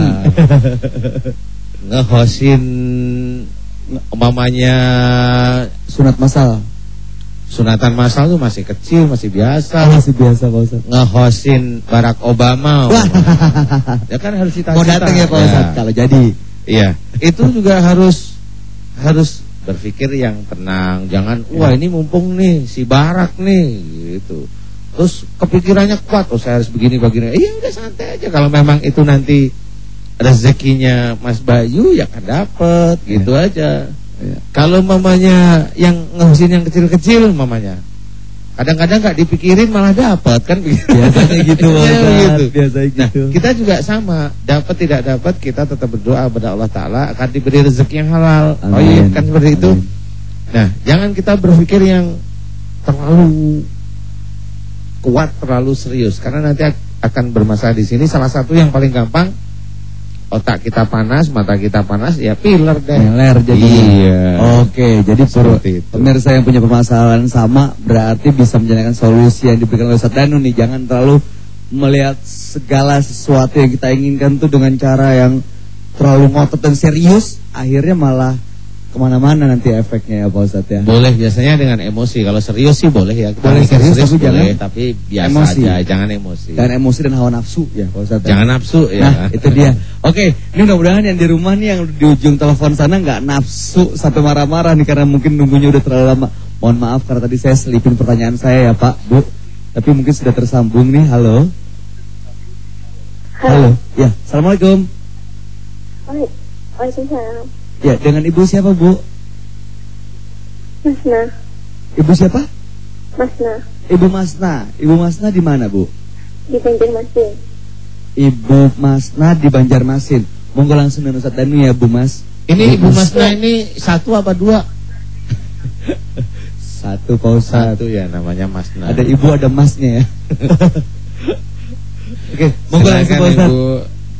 Ngehosin umpamanya Sunat masal. sunatan masal tuh masih kecil, masih biasa. Masih biasa Pak Ustadz. Ngehosin Barack Obama. Ya kan harus cita-cita. Mau datang ya Pak Ustadz kalau jadi. Iya, itu juga harus berpikir yang tenang. Jangan, wah ini mumpung nih si Barak nih gitu. Terus kepikirannya kuat, oh saya harus begini. Iya udah santai aja. Kalau memang itu nanti rezekinya Mas Bayu ya kan dapet gitu aja. Ya. Kalau mamanya yang ngehusin yang kecil-kecil mamanya, kadang-kadang gak dipikirin malah dapat kan begitu. Biasanya gitu Pak Ya, Ustadz. gitu. Biasanya Nah, gitu. kita juga sama, dapat tidak dapat kita tetap berdoa kepada Allah Ta'ala akan diberi rezeki yang halal. Oh iya, Amin. kan seperti itu. Amin. Nah, jangan kita berpikir yang terlalu kuat, terlalu serius, karena nanti akan bermasalah di sini. Salah satu yang paling gampang, otak kita panas, mata kita panas, ya piler deh. Meler jadi. Iya. Oke, jadi Seperti itu. pemirsa yang punya permasalahan sama berarti bisa menjadikan solusi yang diberikan oleh Ustadz Danu nih. Jangan terlalu melihat segala sesuatu yang kita inginkan tuh dengan cara yang terlalu ngotot dan serius, akhirnya malah kemana-mana nanti efeknya ya Pak Ustadz ya. Boleh biasanya dengan emosi. Kalau serius sih boleh ya. Kita Boleh mikir serius, tapi boleh, jangan tapi biasa emosi. aja, jangan emosi. Dan emosi dan hawa nafsu ya Pak Ustadz. Jangan nafsu ya. Nah itu dia. Oke, ini mudah-mudahan yang di rumah nih yang di ujung telepon sana nggak nafsu sampai marah-marah nih karena mungkin nunggunya udah terlalu lama. Mohon maaf karena tadi saya selipin pertanyaan saya ya Pak, Bu. Tapi mungkin sudah tersambung nih. Halo. Halo. Ya, assalamualaikum. Waalaikumsalam. Ya, dengan ibu siapa Bu? Masna. Ibu siapa? Masna. Ibu Masna. Ibu Masna di mana Bu? Di Banjarmasin. Ibu Masna di Banjarmasin. Monggo langsung dengan Ustadz Danu ya Bu Mas. Ini Ibu Masna ini satu apa dua? Satu Pak Ustadz. Satu ya, namanya Masna. Ada ibu ada masnya ya. Oke, monggo langsung Pak Silakan, Ustadz. Ibu.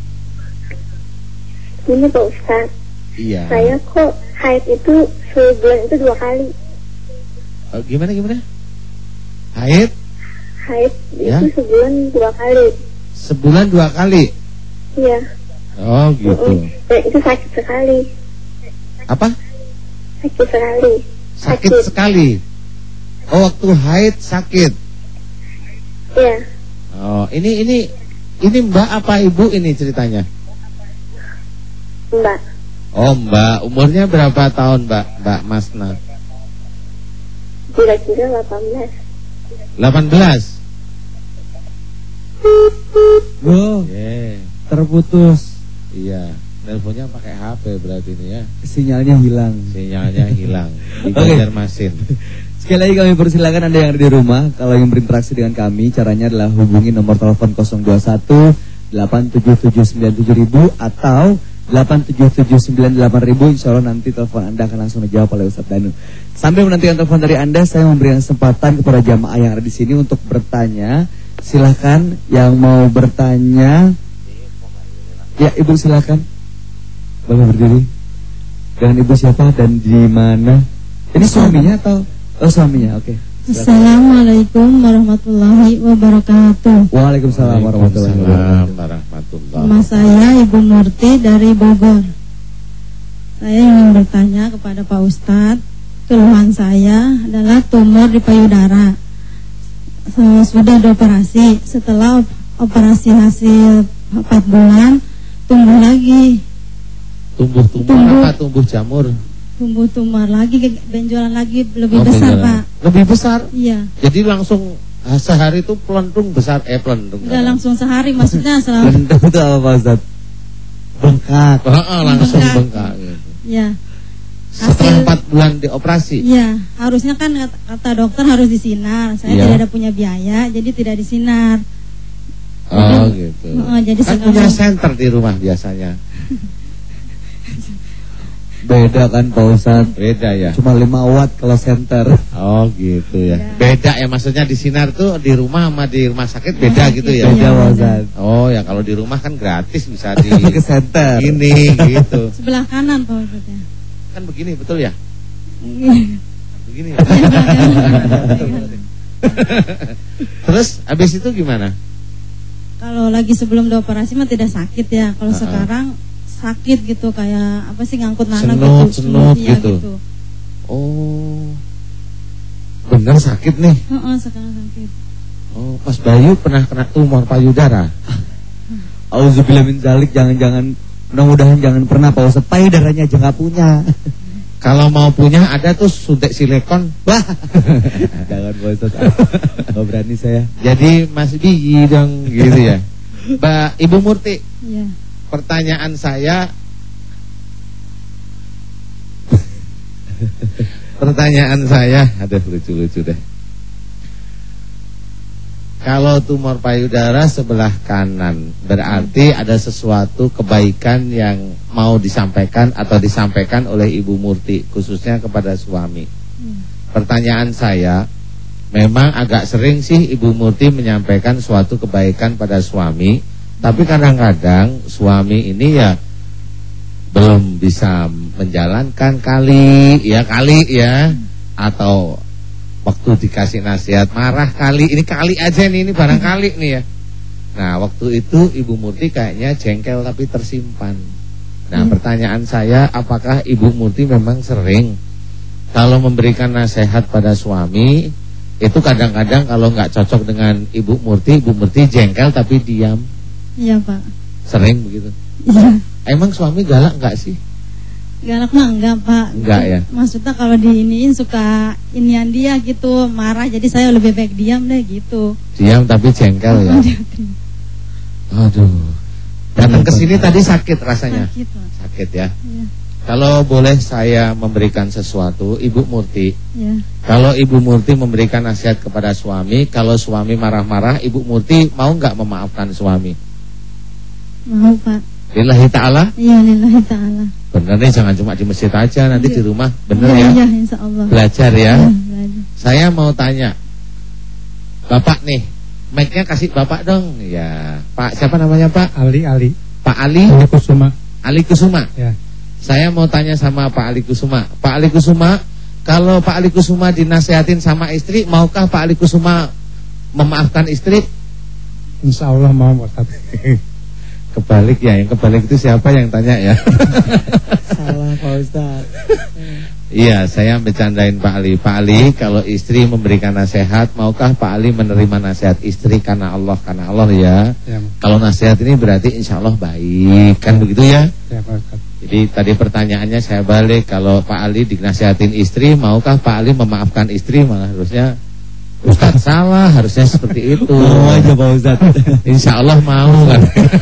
Ini Pak Ustadz, Iya. saya kok haid itu sebulan itu 2 kali. Gimana? Haid Haid Ya. itu sebulan 2 kali. sebulan 2 kali. Iya. Oh gitu. Dan itu sakit sekali. Apa? Sakit sekali. Sakit sekali. Oh, waktu haid sakit. Iya. Oh, ini Mbak apa Ibu ini ceritanya? Mbak. Oh, Mbak. Umurnya berapa tahun, Mbak Masna? Kira-kira 18. 18. Oh, Yeah. terputus. Iya. Teleponnya pakai HP berarti ini ya. Sinyalnya hilang. Sinyalnya hilang di Oke. Banjarmasin. Sekali lagi kami persilakan Anda yang ada di rumah, kalau yang berinteraksi dengan kami, caranya adalah hubungi nomor telepon 021 8779000 atau 87798.000. Insya Allah nanti telepon Anda akan langsung dijawab oleh Ustadz Danu. Sambil menantikan telepon dari Anda, saya memberikan kesempatan kepada jamaah yang ada di sini untuk bertanya. Silahkan yang mau bertanya. Ya, Ibu silakan. Boleh berdiri. Dengan Ibu siapa dan di mana? Ini suaminya atau? Oh, suaminya. Oke. Silakan. Assalamualaikum warahmatullahi wabarakatuh. Waalaikumsalam warahmatullahi wabarakatuh. warahmatullahi Nama saya Ibu Murti dari Bogor. Saya ingin bertanya kepada Pak Ustadz. Keluhan saya adalah tumor di payudara. Sudah dioperasi. Setelah operasi hasil 4 bulan, tumbuh lagi. Tumbuh Tumbuh. apa? Tumbuh jamur. Tumbuh tumor lagi, benjolan lagi lebih besar benjolan. Pak. Lebih besar. Iya. Jadi langsung sehari itu pelentung besar, pelentung. Enggak langsung sehari, maksudnya selama. Bentuk itu apa Pak Ustadz? Bengkak. Langsung Bengkak. bengkak gitu. Ya. Setelah 4 bulan dioperasi? Iya, harusnya kan kata dokter harus disinar. Saya tidak ada punya biaya, jadi tidak disinar. Oh gitu. Jadi kan punya senter di rumah biasanya. Beda kan Pak Ustadz? Beda ya. Cuma 5 watt kalau senter. Oh gitu ya. Beda ya, maksudnya di sinar tuh di rumah sama di rumah sakit beda gitu ya. Beda Pak Ustadz. Oh ya, kalau di rumah kan gratis bisa di ke senter. Ini gitu. Sebelah kanan Pak Ustadz ya. Kan begini betul ya? Begini ya. Terus habis itu gimana? Kalau lagi sebelum dioperasi mah tidak sakit ya. Kalau sekarang sakit gitu, kayak apa sih, ngangkut anak senut ya, gitu. Oh, bener sakit nih? Sekarang sakit. Oh, Mas Bayu pernah kena tumor payudara? Auzubillah min dzalik, jangan-jangan, mudah-mudahan jangan pernah Pak Ustadz. Payudaranya aja nggak punya. Kalau mau punya ada tuh suntik silikon. Wah, jangan Pak Ustadz, nggak berani saya. Jadi Mas Bigi dong gitu ya. Mbak Ibu Murti. Iya. Pertanyaan saya aduh lucu-lucu deh. Kalau tumor payudara sebelah kanan, berarti ada sesuatu kebaikan yang mau disampaikan atau disampaikan oleh Ibu Murti, khususnya kepada suami. Pertanyaan saya, memang agak sering sih Ibu Murti menyampaikan suatu kebaikan pada suami, tapi kadang-kadang suami ini ya belum bisa menjalankan kali ya, atau waktu dikasih nasihat marah kali aja nih, ini barangkali nih ya. Nah, waktu itu Ibu Murti kayaknya jengkel tapi tersimpan. Nah, pertanyaan saya, apakah Ibu Murti memang sering kalau memberikan nasihat pada suami itu kadang-kadang kalau nggak cocok dengan Ibu Murti jengkel tapi diam? Iya Pak. Sering begitu? Iya. Emang suami galak nggak sih? Galak mah enggak Pak. Enggak ya? Maksudnya kalau diiniin suka inian dia gitu, marah, jadi saya lebih baik diam deh gitu. Diam tapi jengkel ya? Aduh. Datang ke sini tadi sakit rasanya? Sakit ya? Iya. Kalau boleh saya memberikan sesuatu, Ibu Murti. Ya. Kalau Ibu Murti memberikan nasihat kepada suami, kalau suami marah-marah, Ibu Murti mau nggak memaafkan suami? Mau Pak. Lillahi ta'ala? Iya, lillahi ta'ala. Bener nih, jangan cuma di masjid aja, nanti di rumah. Bener ya? Iya, insya Allah. Belajar ya? Belajar. Saya mau tanya, Bapak nih, mic-nya kasih Bapak dong. Ya, Pak, siapa namanya Pak? Ali. Pak Ali? Ali Kusuma. Ya. Saya mau tanya sama Pak Ali Kusuma. Pak Ali Kusuma, kalau Pak Ali Kusuma dinasehatin sama istri, maukah Pak Ali Kusuma memaafkan istri? Insya Allah mau Ustaz. Kebalik ya, yang kebalik itu siapa yang tanya ya? Salah Pak Ustaz. Iya, saya bercandain Pak Ali. Pak Ali, kalau istri memberikan nasihat, maukah Pak Ali menerima nasihat istri karena Allah ya? Ya. Kalau nasihat ini berarti insya Allah baik, kan begitu ya? Ya Pak Ustaz. Jadi tadi pertanyaannya saya balik, kalau Pak Ali dinasihatin istri, maukah Pak Ali memaafkan istri? Malah harusnya Ustaz salah, harusnya seperti itu. Mau aja Pak Ustaz. Insya Allah mau kan.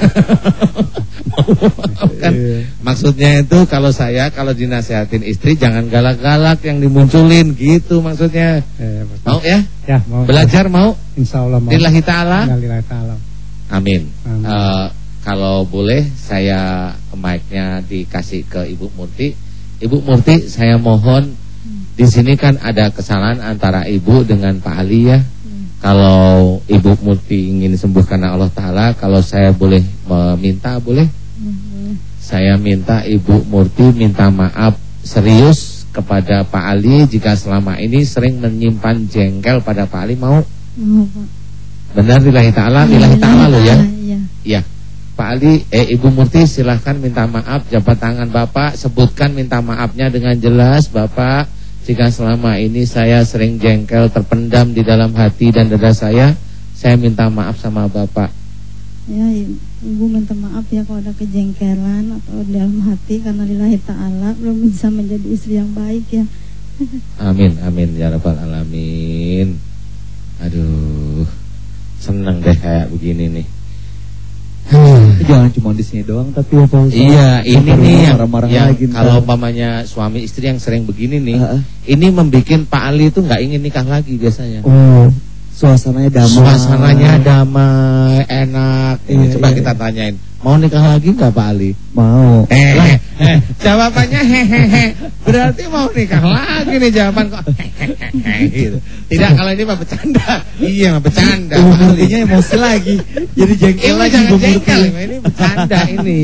Kan maksudnya itu kalau dinasihatin istri jangan galak-galak yang dimunculin gitu maksudnya. Mau ya? Ya, mau. Belajar mau? Insya Allah mau. Lillahi ta'ala? Lillahi ta'ala. Amin. Kalau boleh saya mic-nya dikasih ke Ibu Murti. Ibu Murti, saya mohon, di sini kan ada kesalahan antara Ibu dengan Pak Ali ya. Kalau Ibu Murti ingin sembuh karena Allah Ta'ala, kalau saya boleh meminta, boleh? Saya minta Ibu Murti minta maaf serius kepada Pak Ali jika selama ini sering menyimpan jengkel pada Pak Ali. Mau? Mau Pak. Benar, lillahi ta'ala, lillahi ta'ala lo ya? Iya. Pak Ali, Ibu Murti silahkan minta maaf, jabat tangan Bapak, sebutkan minta maafnya dengan jelas Bapak. Jika selama ini saya sering jengkel terpendam di dalam hati dan dada saya minta maaf sama Bapak. Ya, Ibu minta maaf ya kalau ada kejengkelan atau di dalam hati, karena lillahi ta'ala belum bisa menjadi istri yang baik ya. Amin, amin ya rabbal alamin. Aduh, senang deh kayak begini nih. Jangan cuma di sini doang tapi ya Pak Ustadz. Iya, ini nih marah-marah yang lagi. kalau umpamanya suami istri yang sering begini nih, ini membikin Pak Ali itu nggak ingin nikah lagi biasanya. Oh, suasananya damai. Suasananya damai, enak. Ini coba kita tanyain, mau nikah lagi nggak Pak Ali? Mau. Jawabannya hehehe. Berarti mau nikah lagi nih jawaban kok. Gitu. Tidak, kalau ini mah bercanda. Iya, mah bercanda. Artinya emosi lagi. Jadi jengkel lagi. Jangan jengkel, ini bercanda ini.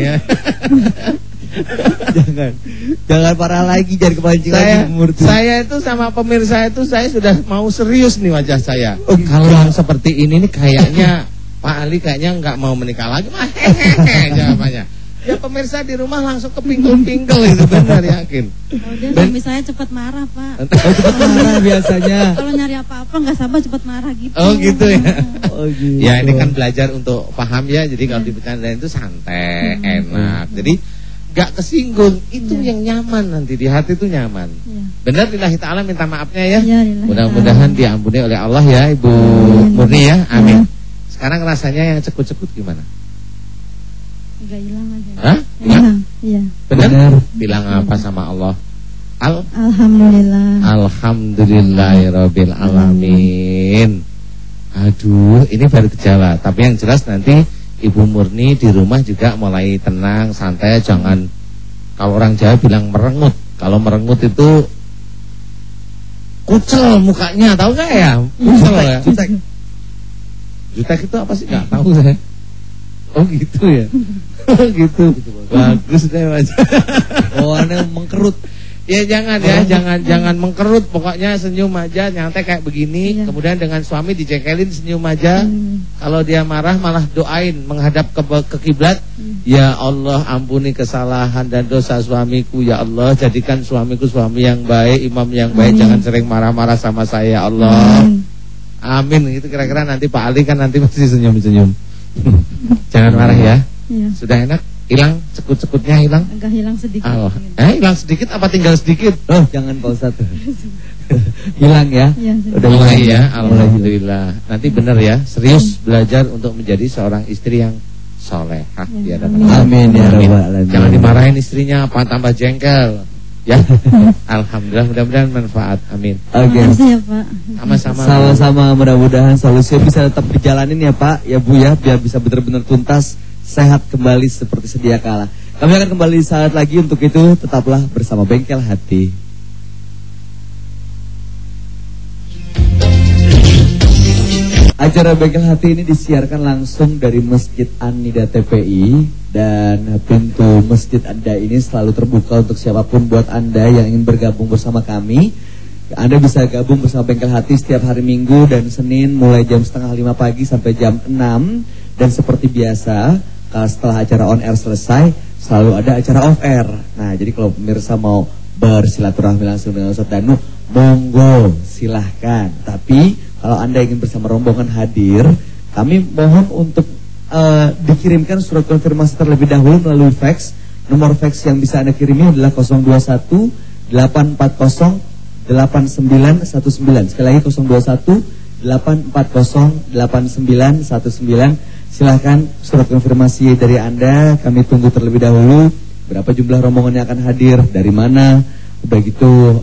Jangan parah lagi, jangan kepancing lagi. Saya itu sama pemirsa itu saya sudah mau serius nih wajah saya. Kalau yang seperti ini nih kayaknya Pak Ali kayaknya nggak mau menikah lagi. Jawabannya. Ya pemirsa di rumah langsung kepingkel-pingkel itu benar yakin. Oh, dia suami saya cepat marah Pak. Cepat marah biasanya. Kalau nyari apa-apa nggak sabar cepat marah gitu. Oh gitu ya. Oh gitu. Ya ini kan belajar untuk paham ya. Jadi kalau dibercandain itu santai, enak. Jadi gak kesinggung. Itu yang nyaman nanti di hati itu nyaman. Benar lillahi ta'ala minta maafnya ya. Mudah-mudahan diampuni oleh Allah ya Ibu Murni ya. Amin. Sekarang rasanya yang cekut-cekut gimana? Enggak hilang aja. Hah? Hilang. Iya. Benar? Bilang apa sama Allah? Alhamdulillah. Alhamdulillahirabbil alamin. Aduh, ini baru gejala. Tapi yang jelas nanti Ibu Murni di rumah juga mulai tenang, santai, jangan kalau orang Jawa bilang merengut. Kalau merengut itu kucel mukanya, tahu nggak ya? Kucel ya. Jutek itu apa sih? Nggak tahu saya. Oh gitu ya. Oh gitu. Bagus deh Mas. Oh, Anda mengkerut. Ya jangan ya, jangan mengkerut. Pokoknya senyum aja, nyantai kayak begini. Kemudian dengan suami dijengkelin senyum aja. Kalau dia marah malah doain menghadap ke kiblat. Ya Allah, ampuni kesalahan dan dosa suamiku ya Allah. Jadikan suamiku suami yang baik, imam yang baik. Jangan sering marah-marah sama saya ya Allah. Amin. Itu kira-kira nanti Pak Ali kan nanti pasti senyum-senyum. Jangan marah ya. Sudah enak? Hilang, cekut-cekutnya hilang? Agak hilang sedikit. Hilang sedikit apa tinggal sedikit? Oh, jangan Pak Ustadz. Hilang ya? Udah mulai ya, alhamdulillah. Nanti benar ya, serius belajar untuk menjadi seorang istri yang solehah di hadapan Allah. Amin ya rabbal alamin. Jangan dimarahin istrinya, apa tambah jengkel. Ya, alhamdulillah, mudah-mudahan manfaat. Amin. Oke. Makasih ya Pak. Sama-sama. Sama-sama, mudah-mudahan solusinya bisa tetap dijalanin ya Pak, ya Bu ya, biar bisa benar-benar tuntas, sehat kembali seperti sedia kala. Kami akan kembali saat lagi, untuk itu tetaplah bersama Bengkel Hati. Acara Bengkel Hati ini disiarkan langsung dari Masjid An-Nida TPI, dan pintu masjid Anda ini selalu terbuka untuk siapapun buat Anda yang ingin bergabung bersama kami. Anda bisa gabung bersama Bengkel Hati setiap hari Minggu dan Senin mulai jam 4:30 pagi sampai jam 6. Dan seperti biasa, setelah acara on air selesai, selalu ada acara off air. Nah, jadi kalau pemirsa mau bersilaturahmi langsung dengan Ustadz Danu, monggo silahkan. Tapi kalau Anda ingin bersama rombongan hadir, kami mohon untuk dikirimkan surat konfirmasi terlebih dahulu melalui fax. Nomor fax yang bisa Anda kirimi adalah 021 840 8919. Sekali lagi 021 840 8919. Silahkan surat konfirmasi dari Anda, kami tunggu terlebih dahulu. Berapa jumlah rombongan yang akan hadir, dari mana, begitu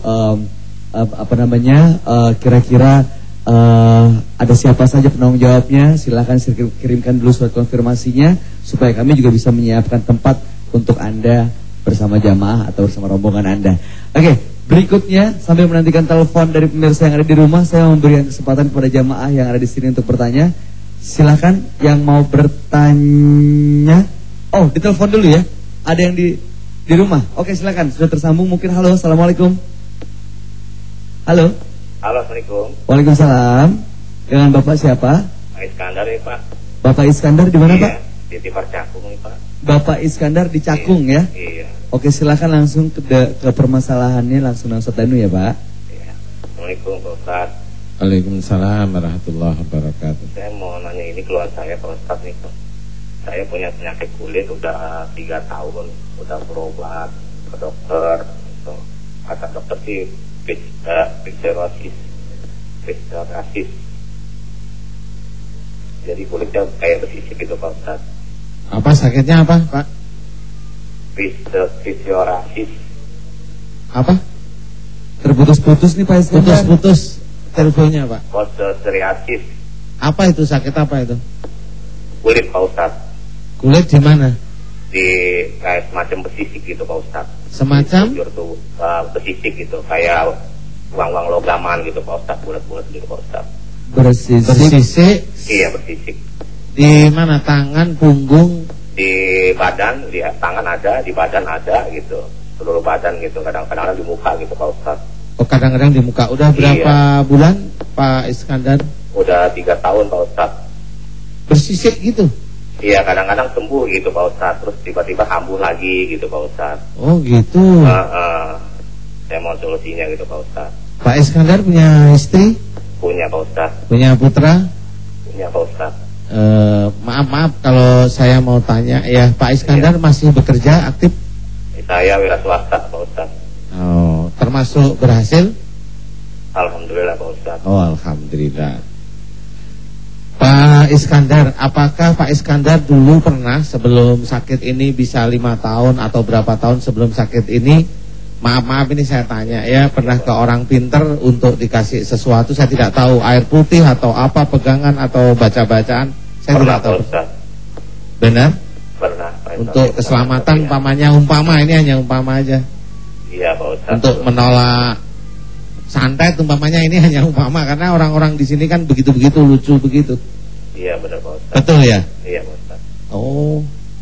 kira-kira ada siapa saja penanggung jawabnya. Silahkan kirimkan dulu surat konfirmasinya, supaya kami juga bisa menyiapkan tempat untuk Anda bersama jamaah atau bersama rombongan Anda. Oke, berikutnya sambil menantikan telepon dari pemirsa yang ada di rumah, saya memberikan kesempatan kepada jamaah yang ada di sini untuk bertanya. Silahkan yang mau bertanya. Oh, ditelepon dulu ya. Ada yang di rumah. Oke, silakan. Sudah tersambung mungkin. Halo, assalamualaikum. Halo. Halo, assalamualaikum. Waalaikumsalam. Dengan Bapak siapa? Pak Iskandar ya Pak. Bapak Iskandar di mana Pak? Di Timur Cakung nih Pak. Bapak Iskandar di Cakung ya? Iya. Oke, silakan langsung ke permasalahannya langsung Ustadz Danu ya Pak. Iya. Assalamualaikum Pak Ustadz. Waalaikumsalam warahmatullahi wabarakatuh. Saya mau nanya, ini keluar saya Pak Ustadz nih Pak. Saya punya penyakit kulit udah 3 tahun, udah berobat ke dokter. Kata dokter sih psoriasis. Jadi kulitnya kayak bersisik gitu Pak Ustadz. Apa sakitnya apa, Pak? Fisiorasis. Apa? Terputus-putus nih Pak Iskandar. Putus-putus teleponnya, Pak. Psoriasis. Apa itu, sakit apa itu? Kulit Pak Ustadz. Kulit di mana? Di kayak semacam besisik gitu Pak Ustadz. Semacam? Di tuh besisik gitu, kayak uang-uang logaman gitu Pak Ustadz, bulat-bulat gitu Pak Ustadz. Bersisik. Iya, bersisik. Di mana? Tangan, punggung? Di badan, di tangan ada, di badan ada gitu. Seluruh badan gitu, kadang-kadang di muka gitu Pak Ustadz. Oh, kadang-kadang di muka. Udah berapa bulan Pak Iskandar? Udah 3 tahun Pak Ustadz. Bersisik gitu? Iya, kadang-kadang sembuh gitu Pak Ustadz, terus tiba-tiba kambuh lagi gitu Pak Ustadz. Oh gitu. Saya mau solusinya gitu Pak Ustadz. Pak Iskandar punya istri? Punya Pak Ustadz. Punya putra? Punya Pak Ustadz. Maaf kalau saya mau tanya ya, Pak Iskandar masih bekerja aktif? Saya wira swasta Pak Ustadz. Oh, termasuk berhasil? Alhamdulillah Pak Ustadz. Oh, alhamdulillah. Pak Iskandar, apakah Pak Iskandar dulu pernah sebelum sakit ini, bisa 5 tahun atau berapa tahun sebelum sakit ini, maaf ini saya tanya ya, pernah ke orang pinter untuk dikasih sesuatu? Saya tidak tahu, air putih atau apa, pegangan atau baca-bacaan, saya Pernah tidak tahu. Pak Ustadz. Benar? Pernah Pak Ustadz. Untuk keselamatan, umpama ini hanya umpama aja. Iya Pak Ustadz. Untuk menolak santet umpamanya, ini hanya umpama, karena orang-orang di sini kan begitu-begitu lucu begitu. Iya benar Pak Ustadz. Betul ya? Iya Pak Ustadz. Oh.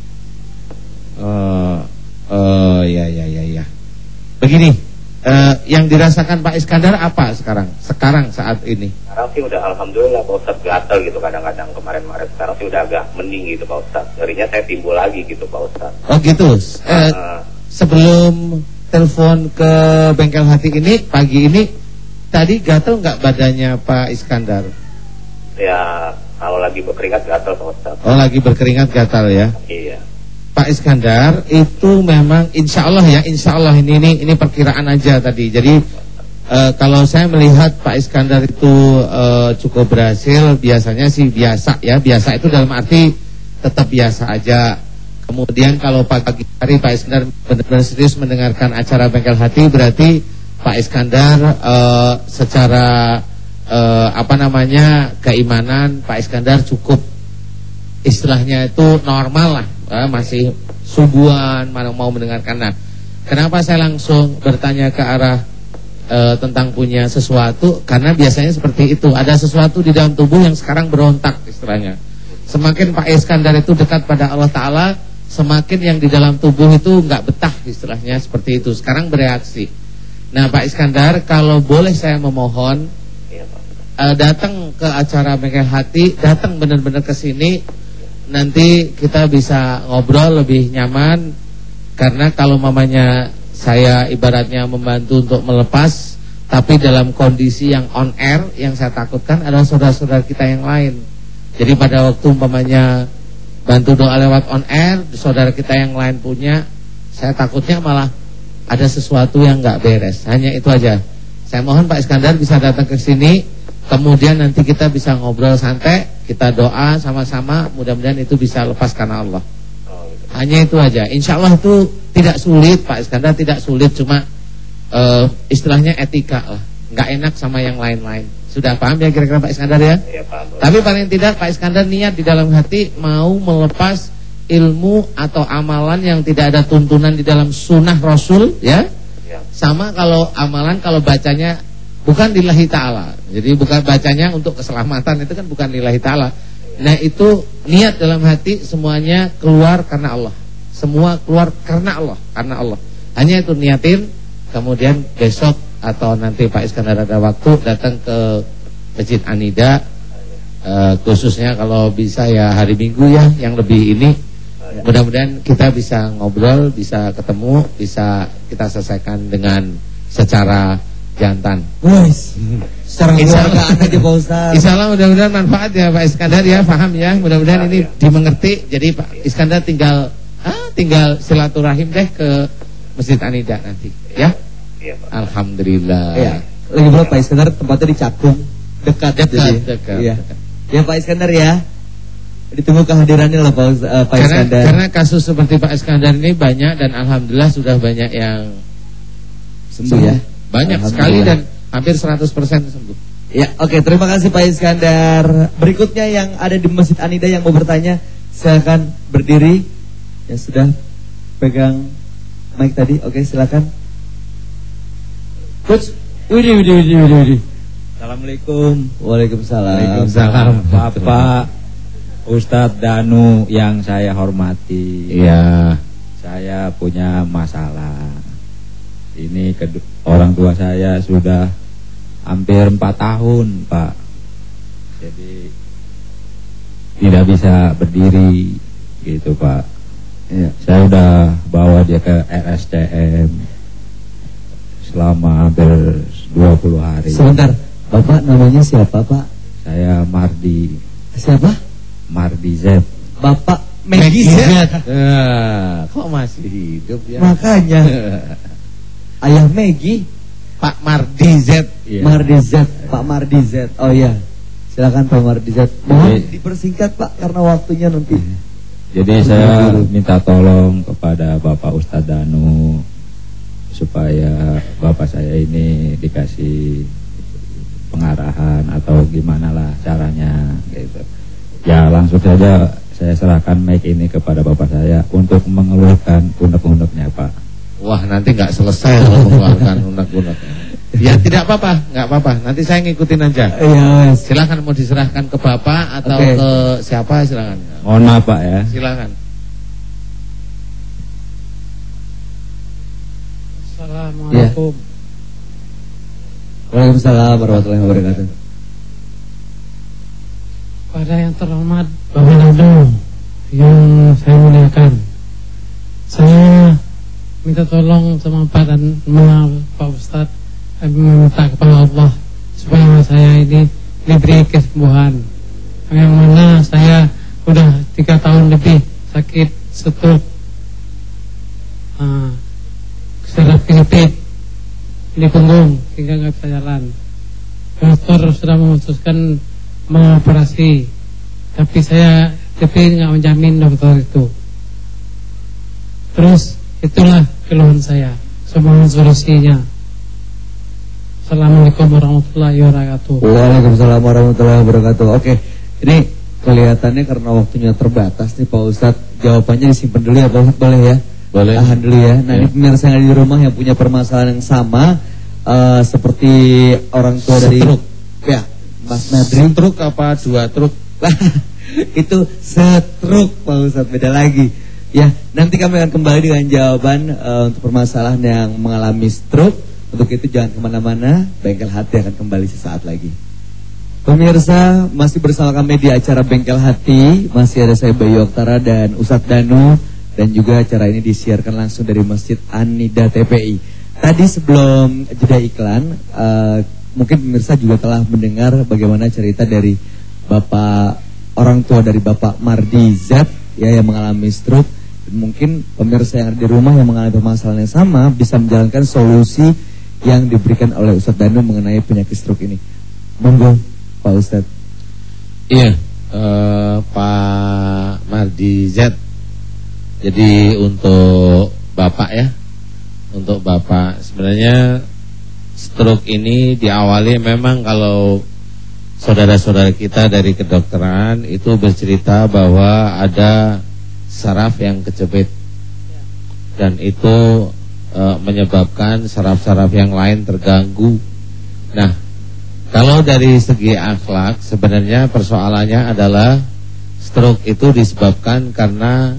Ya. Begini, yang dirasakan Pak Iskandar apa sekarang saat ini? Sekarang sih udah alhamdulillah Pak Ustadz, gatel gitu kadang-kadang kemarin-kemarin. Sekarang sih udah agak mending gitu Pak Ustadz. Ngerinya saya timbul lagi gitu Pak Ustadz. Oh gitu. Sebelum telepon ke bengkel hati ini pagi ini, tadi gatel nggak badannya Pak Iskandar? Ya kalau lagi berkeringat gatel Pak Ustadz. Oh, lagi berkeringat gatal ya? Iya. Pak Iskandar itu memang insya Allah ini perkiraan aja tadi. Jadi kalau saya melihat Pak Iskandar itu cukup berhasil, biasanya sih biasa ya. Biasa itu dalam arti tetap biasa aja. Kemudian kalau pagi hari Pak Iskandar benar-benar serius mendengarkan acara Bengkel Hati, berarti Pak Iskandar secara keimanan Pak Iskandar cukup, istilahnya itu normal lah, masih subuhan, mau mendengarkan. Nah, kenapa saya langsung bertanya ke arah tentang punya sesuatu? Karena biasanya seperti itu, ada sesuatu di dalam tubuh yang sekarang berontak istilahnya. Semakin Pak Iskandar itu dekat pada Allah Ta'ala, semakin yang di dalam tubuh itu nggak betah istilahnya seperti itu, sekarang bereaksi. Nah Pak Iskandar, kalau boleh saya memohon, datang ke acara Bengkel Hati, datang benar-benar ke sini, nanti kita bisa ngobrol lebih nyaman. Karena kalau mamanya saya ibaratnya membantu untuk melepas, tapi dalam kondisi yang on air, yang saya takutkan adalah saudara-saudara kita yang lain. Jadi pada waktu mamanya bantu doa lewat on air, saudara kita yang lain punya, saya takutnya malah ada sesuatu yang nggak beres. Hanya itu aja. Saya mohon Pak Iskandar bisa datang ke sini, kemudian nanti kita bisa ngobrol santai, kita doa sama-sama, mudah-mudahan itu bisa lepas karena Allah. Hanya itu aja. Insya Allah itu tidak sulit Pak Iskandar, tidak sulit, cuma istilahnya etika lah, nggak enak sama yang lain-lain. Sudah paham ya kira-kira Pak Iskandar ya? Iya paham. Tapi paling tidak Pak Iskandar niat di dalam hati mau melepas ilmu atau amalan yang tidak ada tuntunan di dalam sunnah Rasul ya. Ya. Sama kalau amalan, kalau bacanya bukan lillahi ta'ala, jadi bukan bacanya untuk keselamatan, itu kan bukan lillahi ta'ala. Nah itu niat dalam hati, semuanya keluar karena Allah. Semua keluar karena Allah, karena Allah. Hanya itu niatin, kemudian besok atau nanti Pak Iskandar ada waktu datang ke Masjid Anida, khususnya kalau bisa ya hari Minggu ya, yang lebih ini. Mudah-mudahan kita bisa ngobrol, bisa ketemu, bisa kita selesaikan dengan secara jantan. Secara keluargaan aja Pak Ustaz. Insya Allah mudah-mudahan manfaat ya Pak Iskandar ya, paham ya. Mudah-mudahan ini dimengerti. Jadi Pak Iskandar tinggal silaturahim deh ke Masjid Anida nanti ya. Iya Pak. Alhamdulillah. Iya. Lagi pula Pak Iskandar tempatnya di Cakung, dekat. Dekat. Iya. Ya Pak Iskandar ya. ditunggu kehadirannya lah Pak Iskandar. Karena kasus seperti Pak Iskandar ini banyak dan alhamdulillah sudah banyak yang sembuh ya. Banyak sekali dan hampir 100% sembuh. Ya, oke, terima kasih Pak Iskandar. Berikutnya yang ada di Masjid Anida yang mau bertanya, silakan berdiri. Yang sudah pegang mic tadi, oke, silakan. Coach, widih. Assalamualaikum. Waalaikumsalam. Bapak Ustadz Danu yang saya hormati. Iya. Saya punya masalah. Ini orang tua saya sudah hampir 4 tahun, Pak. Jadi tidak bisa berdiri gitu, Pak. Ya. Saya udah bawa dia ke RSCM selama hampir 20 hari. Sebentar, Bapak namanya siapa, Pak? Saya Mardi. Siapa? Mardi Z. Bapak Megi Z. Kok masih hidup ya? Makanya Ayah Megi, Pak Mardi Z. Iya. Mardi Z, Pak Mardi Z. Oh iya, silakan Pak Mardi Z. Mohon dipersingkat Pak karena waktunya nanti. Jadi saya minta tolong kepada Bapak Ustadz Danu supaya Bapak saya ini dikasih pengarahan atau gimana lah caranya gitu. Ya langsung saja saya serahkan mic ini kepada Bapak saya untuk mengeluarkan unek-uneknya, Pak. Wah, nanti nggak selesai kalau mengeluarkan unek-uneknya. Ya tidak apa-apa, nggak apa-apa. Nanti saya ngikutin aja. Iya, Silakan mau diserahkan ke Bapak atau Oke. ke siapa, silakan. Mohon maaf, Pak ya. Silakan. Assalamualaikum. Waalaikumsalam warahmatullahi wabarakatuh. Pada yang terhormat Bapak Nado yang saya muliakan, saya minta tolong sama Pak dan Pak Ustadz, meminta kepada Allah supaya saya ini diberi kesembuhan. Yang mana saya udah 3 tahun lebih sakit stroke, saraf kejepit di punggung hingga nggak bisa jalan. Dokter sudah memutuskan mengoperasi, tapi nggak menjamin dokter itu. Terus itulah keluhan saya, semua solusinya. Assalamualaikum warahmatullahi wabarakatuh. Waalaikumsalam warahmatullahi wabarakatuh. Oke, ini kelihatannya karena waktunya terbatas nih Pak Ustadz, jawabannya disimpan dulu ya Pak Ustadz, boleh ya? Boleh. Tahan dulu ya. Nah, Ya. ini pemirsa yang ada di rumah yang punya permasalahan yang sama seperti orang tua dari Stroke. ya Mas Nadri. Truk apa 2 truk? Lah, itu stroke Pak Ustadz, beda lagi. Ya, nanti kami akan kembali dengan jawaban untuk permasalahan yang mengalami stroke. Untuk itu jangan kemana-mana, Bengkel Hati akan kembali sesaat lagi. Pemirsa, masih bersama kami di acara Bengkel Hati. Masih ada saya Bayu Oktara dan Ustadz Danu. Dan juga acara ini disiarkan langsung dari Masjid Anida TPI. Tadi sebelum jeda iklan, mungkin pemirsa juga telah mendengar bagaimana cerita dari Bapak, orang tua dari Bapak Mardi Z ya, yang mengalami stroke. Dan mungkin pemirsa yang ada di rumah yang mengalami permasalahan yang sama bisa menjalankan solusi yang diberikan oleh Ustadz Danu mengenai penyakit stroke ini. Monggo Pak Ustadz. Iya, Pak Mardi Z. Jadi untuk Bapak ya, untuk Bapak sebenarnya stroke ini diawali memang kalau saudara-saudara kita dari kedokteran itu bercerita bahwa ada saraf yang kejepit dan itu menyebabkan saraf-saraf yang lain terganggu. Nah, kalau dari segi akhlak sebenarnya persoalannya adalah stroke itu disebabkan karena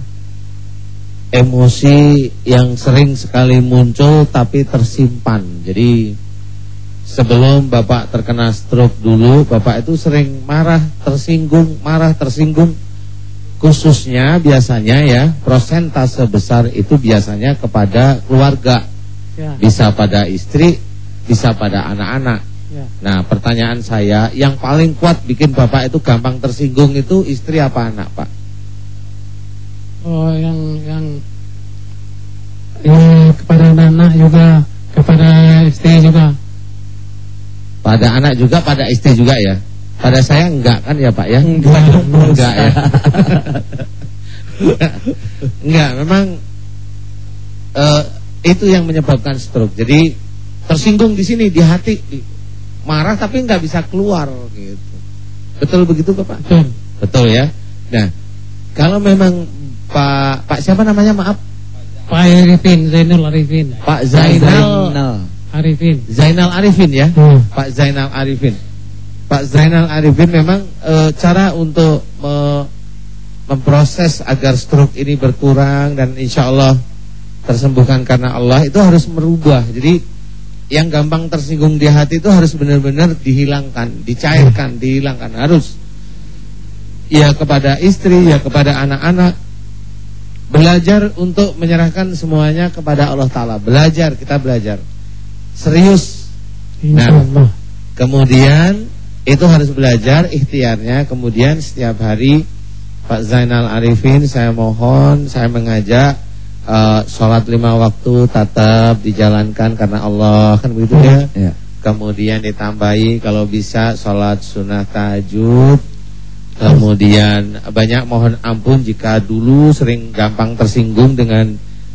emosi yang sering sekali muncul tapi tersimpan. Jadi sebelum Bapak terkena stroke dulu, Bapak itu sering marah tersinggung. Khususnya biasanya ya, prosentase besar itu biasanya kepada keluarga. Ya. Bisa pada istri, bisa pada anak-anak. Ya. Nah, pertanyaan saya, yang paling kuat bikin Bapak itu gampang tersinggung itu istri apa anak, Pak? Oh, yang kepada anak juga, kepada istri juga. Pada anak juga, pada istri juga ya. Pada saya enggak kan ya Pak ya? Enggak ya. Enggak, memang itu yang menyebabkan stroke. Jadi tersinggung di sini, di hati, marah tapi enggak bisa keluar gitu. Betul begitu Pak? Betul ya. Nah, kalau memang Pak siapa namanya, maaf? Pak Arifin, Zainal Arifin. Pak Zainal Arifin. Zainal Arifin ya. Pak Zainal Arifin. Pak Zainal Arifin memang cara untuk memproses agar stroke ini berkurang dan insya Allah tersembuhkan karena Allah, itu harus merubah. Jadi yang gampang tersinggung di hati itu harus benar-benar dihilangkan, dicairkan, dihilangkan. Harus ya kepada istri, ya kepada anak-anak. Belajar untuk menyerahkan semuanya kepada Allah Ta'ala. Belajar, kita belajar serius. Nah, kemudian itu harus belajar ikhtiarnya. Kemudian setiap hari Pak Zainal Arifin, saya mohon, saya mengajak sholat 5 waktu tetap dijalankan karena Allah, kan begitu ya. Kemudian ditambahi kalau bisa sholat sunnah tahajud. Kemudian banyak mohon ampun jika dulu sering gampang tersinggung dengan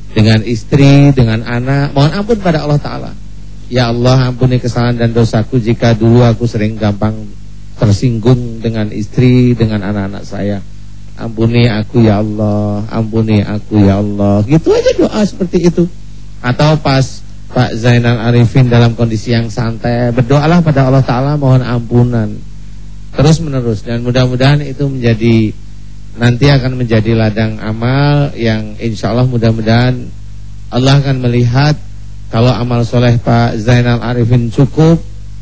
istri, dengan anak. Mohon ampun pada Allah Ta'ala. Ya Allah, ampuni kesalahan dan dosaku jika dulu aku sering gampang tersinggung dengan istri, dengan anak-anak saya. Ampuni aku ya Allah, ampuni aku ya Allah. Gitu aja doa seperti itu. Atau pas Pak Zainal Arifin dalam kondisi yang santai, berdoalah pada Allah Ta'ala mohon ampunan terus menerus, dan mudah-mudahan itu menjadi, nanti akan menjadi ladang amal yang insya Allah mudah-mudahan Allah akan melihat kalau amal soleh Pak Zainal Arifin cukup,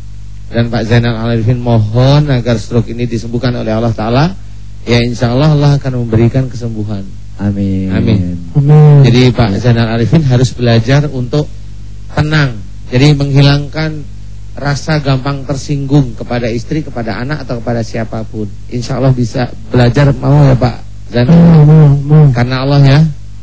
dan Pak Zainal Arifin mohon agar stroke ini disembuhkan oleh Allah Ta'ala, ya insya Allah Allah akan memberikan kesembuhan. Amin. Amin. Jadi Pak Zainal Arifin harus belajar untuk tenang, jadi menghilangkan rasa gampang tersinggung kepada istri, kepada anak, atau kepada siapapun. Insya Allah bisa belajar, mau ya Pak Zainal? Karena Allah ya.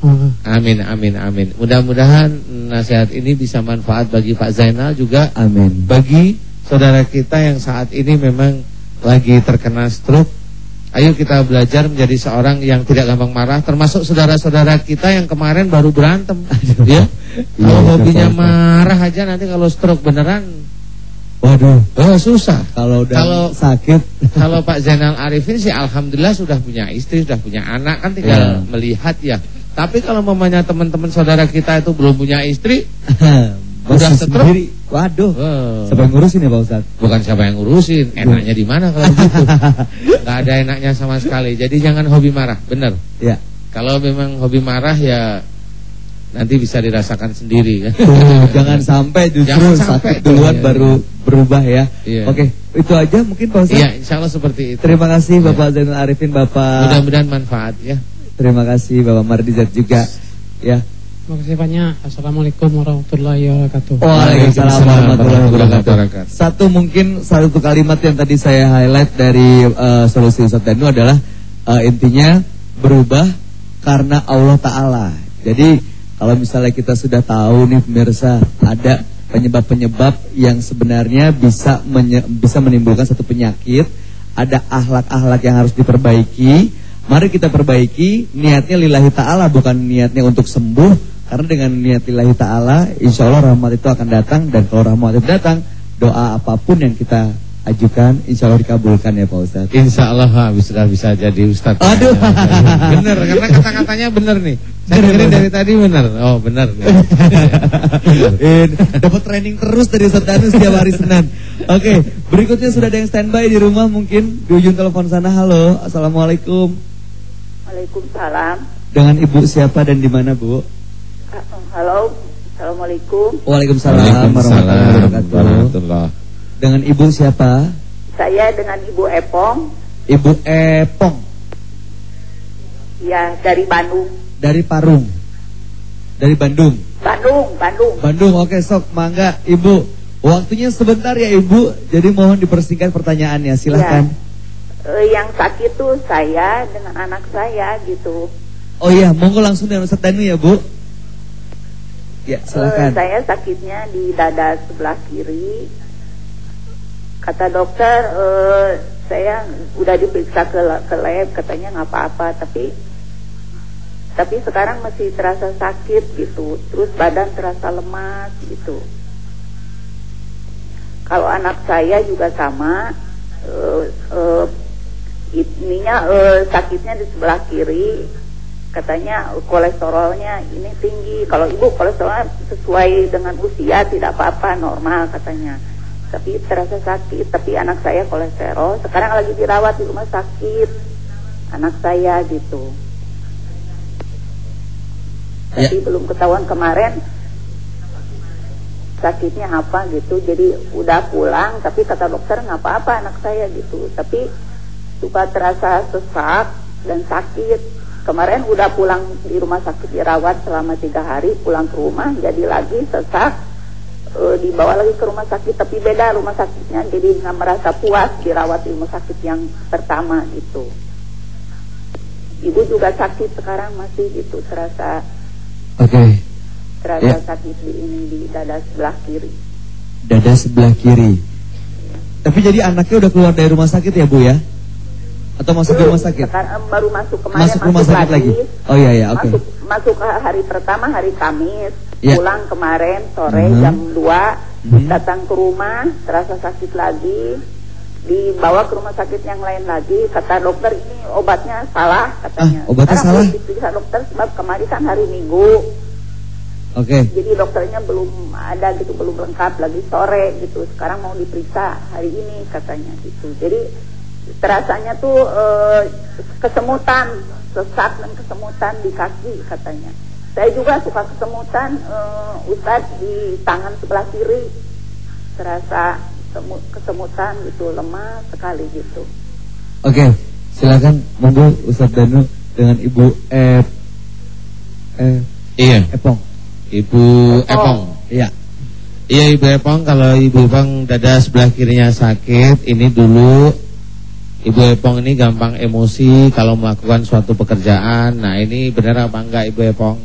Amin, amin, amin. Mudah-mudahan nasihat ini bisa manfaat bagi Pak Zainal juga. Amin. Bagi saudara kita yang saat ini memang lagi terkena stroke, ayo kita belajar menjadi seorang yang tidak gampang marah. Termasuk saudara-saudara kita yang kemarin baru berantem, ya. Kalau hobinya marah aja, nanti kalau stroke beneran, waduh, susah. Kalau sakit. Kalau Pak Zainal Arifin sih alhamdulillah sudah punya istri, sudah punya anak, kan tinggal melihat ya. Tapi kalau mamanya teman-teman saudara kita itu belum punya istri, udah stroke, waduh, siapa yang ngurusin ya Pak Ustadz? Bukan siapa yang ngurusin, enaknya di mana kalau gitu? Nggak ada enaknya sama sekali. Jadi jangan hobi marah, bener. Ya. Kalau memang hobi marah ya nanti bisa dirasakan sendiri ya. Jangan sampai justru sakit duluan baru berubah ya. Iya. Oke, itu aja mungkin Pak Ustadz. Iya, insya Allah seperti itu. Terima kasih Bapak Zainal Arifin, Bapak. Mudah-mudahan manfaat ya. Terima kasih Bapak Mardizat juga ya. Terima kasih banyak. Assalamualaikum warahmatullahi wabarakatuh. Waalaikumsalam warahmatullahi wabarakatuh. Satu kalimat yang tadi saya highlight dari solusi Ustadz Danu adalah intinya berubah karena Allah Ta'ala. Jadi kalau misalnya kita sudah tahu nih pemirsa, ada penyebab-penyebab yang sebenarnya bisa menimbulkan satu penyakit, ada akhlak-akhlak yang harus diperbaiki. Mari kita perbaiki, niatnya lillahi ta'ala, bukan niatnya untuk sembuh. Karena dengan niat lillahi ta'ala, insya Allah rahmat itu akan datang. Dan kalau rahmat itu datang, doa apapun yang kita ajukan, insya Allah dikabulkan ya Pak Ustadz. Insya Allah sudah bisa jadi Ustadz. Aduh. Bener, karena kata-katanya bener nih. Saya dengerin dari tadi bener. Oh bener. Dapat training terus dari Ustadz Danu setiap hari Senin. Oke, berikutnya sudah ada yang standby di rumah mungkin di ujung telepon sana. Halo, assalamualaikum. Waalaikumsalam. Dengan Ibu siapa dan di mana Bu? Halo, assalamualaikum. Waalaikumsalam warahmatullahi wabarakatuh. Dengan Ibu siapa? Saya dengan Ibu Epong. Ibu Epong. Ya, dari Bandung. Dari Parung. Dari Bandung. Bandung. Oke, sok mangga Ibu. Waktunya sebentar ya Ibu. Jadi mohon dipersingkat pertanyaannya. Silahkan. Ya, yang sakit tuh saya dengan anak saya gitu. Oh iya, monggo langsung dengan Ustadz Danu ya Bu. Ya, silakan. Saya sakitnya di dada sebelah kiri. Kata dokter saya udah diperiksa ke lab, katanya nggak apa-apa, tapi sekarang masih terasa sakit gitu, terus badan terasa lemas gitu. Kalau anak saya juga sama, sakitnya di sebelah kiri, katanya kolesterolnya ini tinggi. Kalau ibu kolesterolnya sesuai dengan usia tidak apa-apa, normal katanya. Tapi terasa sakit. Tapi anak saya kolesterol, sekarang lagi dirawat di rumah sakit. Anak saya gitu. Tapi belum ketahuan kemarin sakitnya apa gitu. Jadi udah pulang, tapi kata dokter nggak apa-apa anak saya gitu. Tapi suka terasa sesak dan sakit. Kemarin udah pulang di rumah sakit, dirawat selama 3 hari, pulang ke rumah jadi lagi sesak. Dibawa lagi ke rumah sakit, tapi beda rumah sakitnya, jadi nggak merasa puas dirawat di rumah sakit yang pertama gitu. Ibu juga sakit sekarang masih gitu, terasa sakit di dada sebelah kiri. Dada sebelah kiri. Tapi jadi anaknya udah keluar dari rumah sakit ya Bu ya? Atau masuk ke rumah sakit? Baru masuk kemarin, masuk rumah sakit lagi. Oh iya, oke. Masuk hari pertama hari Kamis, ya. Pulang kemarin sore jam 2, datang ke rumah terasa sakit lagi, dibawa ke rumah sakit yang lain lagi, kata dokter ini obatnya salah katanya. Obatnya salah? Diperiksa dokter sebab kemarin kan hari Minggu. Oke. Jadi dokternya belum ada gitu, belum lengkap, lagi sore gitu. Sekarang mau diperiksa hari ini katanya gitu. Jadi terasanya tuh kesemutan, sesak dan kesemutan di kaki katanya. Saya juga suka kesemutan, Ustadz, di tangan sebelah kiri terasa kesemutan gitu, lemah sekali gitu. Oke, silakan monggo Ustadz Danu dengan Ibu Epong. Ibu Epong. Iya. Iya Ibu Epong, kalau Ibu Epong dada sebelah kirinya sakit, ini dulu Ibu Epong ini gampang emosi kalau melakukan suatu pekerjaan. Nah ini benar apa enggak Ibu Epong?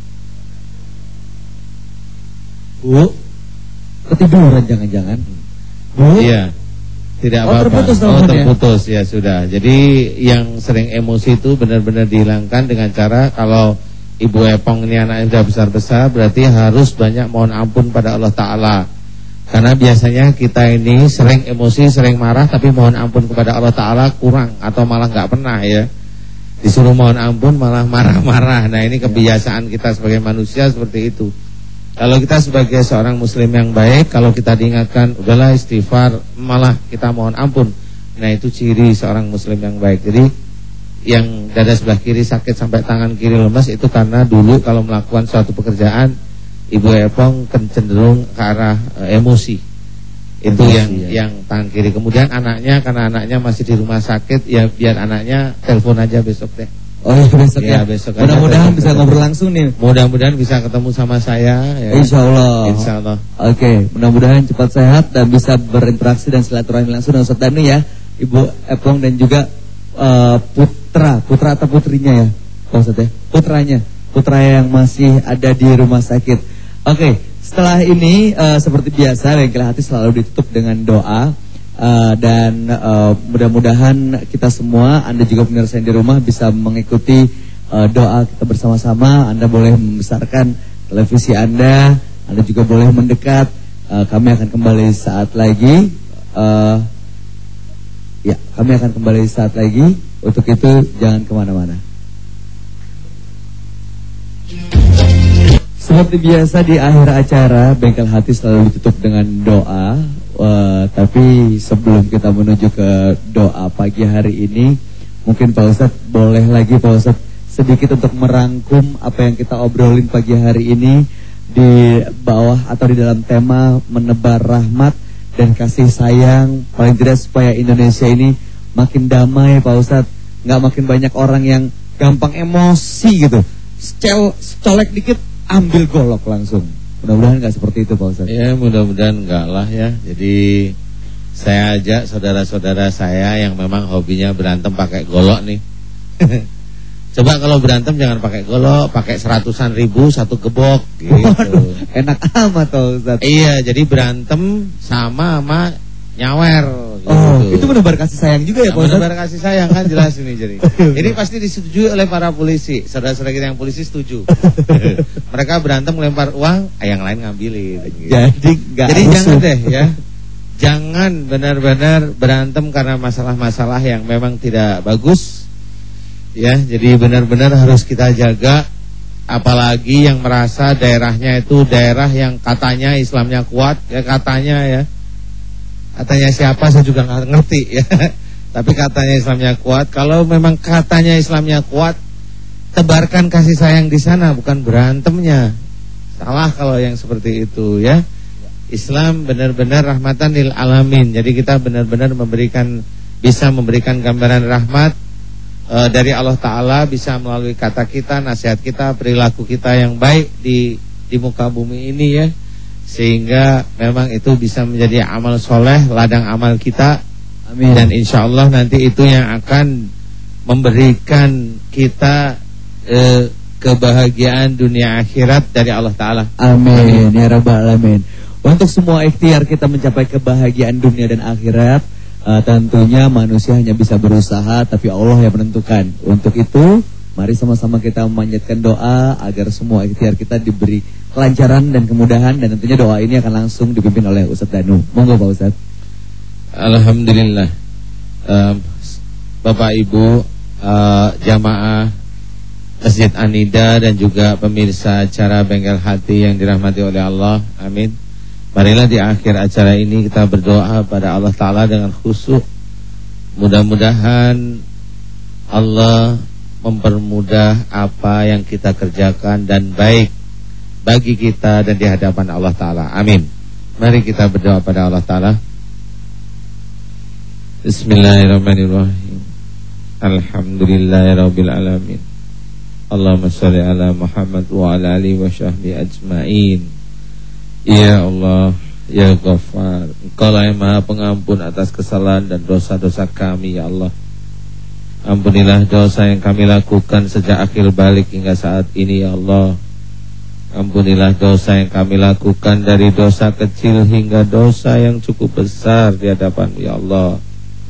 Bu, ketiduran jangan-jangan? Bu? Iya, tidak apa-apa. Terputus ya sudah. Jadi yang sering emosi itu benar-benar dihilangkan dengan cara, kalau Ibu Epong ini anaknya sudah besar-besar, berarti harus banyak mohon ampun pada Allah Ta'ala. Karena biasanya kita ini sering emosi, sering marah, tapi mohon ampun kepada Allah Ta'ala kurang, atau malah nggak pernah ya. Disuruh mohon ampun malah marah-marah. Nah ini kebiasaan kita sebagai manusia seperti itu. Kalau kita sebagai seorang muslim yang baik, kalau kita diingatkan udahlah istighfar, malah kita mohon ampun. Nah itu ciri seorang muslim yang baik. Jadi yang dada sebelah kiri sakit sampai tangan kiri lemas, itu karena dulu kalau melakukan suatu pekerjaan Ibu Epong cenderung ke arah emosi. Itu yang tangan kiri. Kemudian anaknya, karena anaknya masih di rumah sakit, ya biar anaknya telepon aja besok deh. Oh iya besok ya. Besok mudah-mudahan bisa ngobrol langsung nih. Mudah-mudahan bisa ketemu sama saya ya. Insyaallah. Insyaallah. Oke, mudah-mudahan cepat sehat dan bisa berinteraksi dan silaturahmi langsung dengan Ustadz Danu ya, Ibu Epong, dan juga putra atau putrinya ya, Pak Ustadz ya. Putra yang masih ada di rumah sakit. Oke, setelah ini seperti biasa Bengkel Hati selalu ditutup dengan doa, dan mudah-mudahan kita semua, Anda juga pemirsa di rumah, bisa mengikuti doa kita bersama-sama. Anda boleh membesarkan televisi Anda juga boleh mendekat. Kami akan kembali saat lagi. Kami akan kembali saat lagi. Untuk itu jangan kemana-mana. Seperti biasa di akhir acara Bengkel Hati selalu ditutup dengan doa. Tapi sebelum kita menuju ke doa pagi hari ini, mungkin Pak Ustadz boleh lagi Pak Ustadz sedikit untuk merangkum apa yang kita obrolin pagi hari ini di bawah atau di dalam tema menebar rahmat dan kasih sayang, paling tidak supaya Indonesia ini makin damai Pak Ustadz, nggak makin banyak orang yang gampang emosi gitu, colek dikit ambil golok langsung. Mudah-mudahan nggak seperti itu Pak Ustadz. Ya mudah-mudahan enggak lah ya. Jadi saya ajak saudara-saudara saya yang memang hobinya berantem pakai golok nih. Coba kalau berantem jangan pakai golok, pakai 100-an ribu satu gebok gitu. Enak amat Pak Ustadz. Iya, jadi berantem sama nyawer Oh, Gitu. itu menebar kasih sayang juga ya Pak Ustadz? Menebar kasih sayang kan jelas ini jadi. Ini pasti disetujui oleh para polisi. Saudara-saudara kita yang polisi setuju. Mereka berantem melempar uang, yang lain ngambilin. Gitu. Jadi jangan deh ya. Jangan benar-benar berantem karena masalah-masalah yang memang tidak bagus. Ya, jadi benar-benar harus kita jaga. Apalagi yang merasa daerahnya itu daerah yang katanya Islamnya kuat, ya katanya ya. Katanya siapa saya juga nggak ngerti ya. Tapi katanya Islamnya kuat. Kalau memang katanya Islamnya kuat, tebarkan kasih sayang di sana, bukan berantemnya. Salah kalau yang seperti itu ya. Islam benar-benar rahmatan lil alamin. Jadi kita benar-benar bisa memberikan gambaran rahmat dari Allah Ta'ala, bisa melalui kata kita, nasihat kita, perilaku kita yang baik di muka bumi ini ya. Sehingga memang itu bisa menjadi amal soleh, ladang amal kita. Amin. Dan insya Allah nanti itu yang akan memberikan kita kebahagiaan dunia akhirat dari Allah Ta'ala. Amin. Ya Rabbal Alamin. Untuk semua ikhtiar kita mencapai kebahagiaan dunia dan akhirat, tentunya manusia hanya bisa berusaha, tapi Allah yang menentukan. Untuk itu mari sama-sama kita memanjatkan doa agar semua ikhtiar kita diberi kelancaran dan kemudahan, dan tentunya doa ini akan langsung dipimpin oleh Ustadz Danu. Monggo Pak Ustadz. Alhamdulillah. Bapak Ibu jamaah Masjid Anida dan juga pemirsa acara Bengkel Hati yang dirahmati oleh Allah. Amin. Marilah di akhir acara ini kita berdoa pada Allah Ta'ala dengan khusyuk. Mudah-mudahan Allah mempermudah apa yang kita kerjakan dan baik bagi kita dan di hadapan Allah Ta'ala. Amin. Mari kita berdoa pada Allah Ta'ala. Bismillahirrahmanirrahim. Alhamdulillahirabbil alamin. Allahumma shalli ala Muhammad wa ala alihi wa sahbihi ajmain. Ya Allah, ya Ghaffar, Engkaulah yang Maha Pengampun atas kesalahan dan dosa-dosa kami ya Allah. Ampunilah dosa yang kami lakukan sejak akhir balik hingga saat ini ya Allah. Ampunilah dosa yang kami lakukan dari dosa kecil hingga dosa yang cukup besar di hadapan-Mu ya Allah.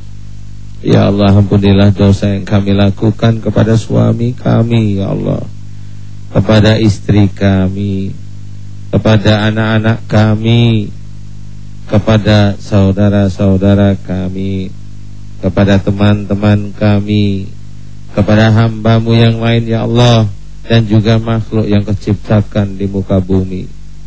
Ya Allah, ampunilah dosa yang kami lakukan kepada suami kami ya Allah, kepada istri kami, kepada anak-anak kami, kepada saudara-saudara kami, kepada teman-teman kami, kepada hamba-Mu yang lain ya Allah, dan juga makhluk yang Kau ciptakan di muka bumi.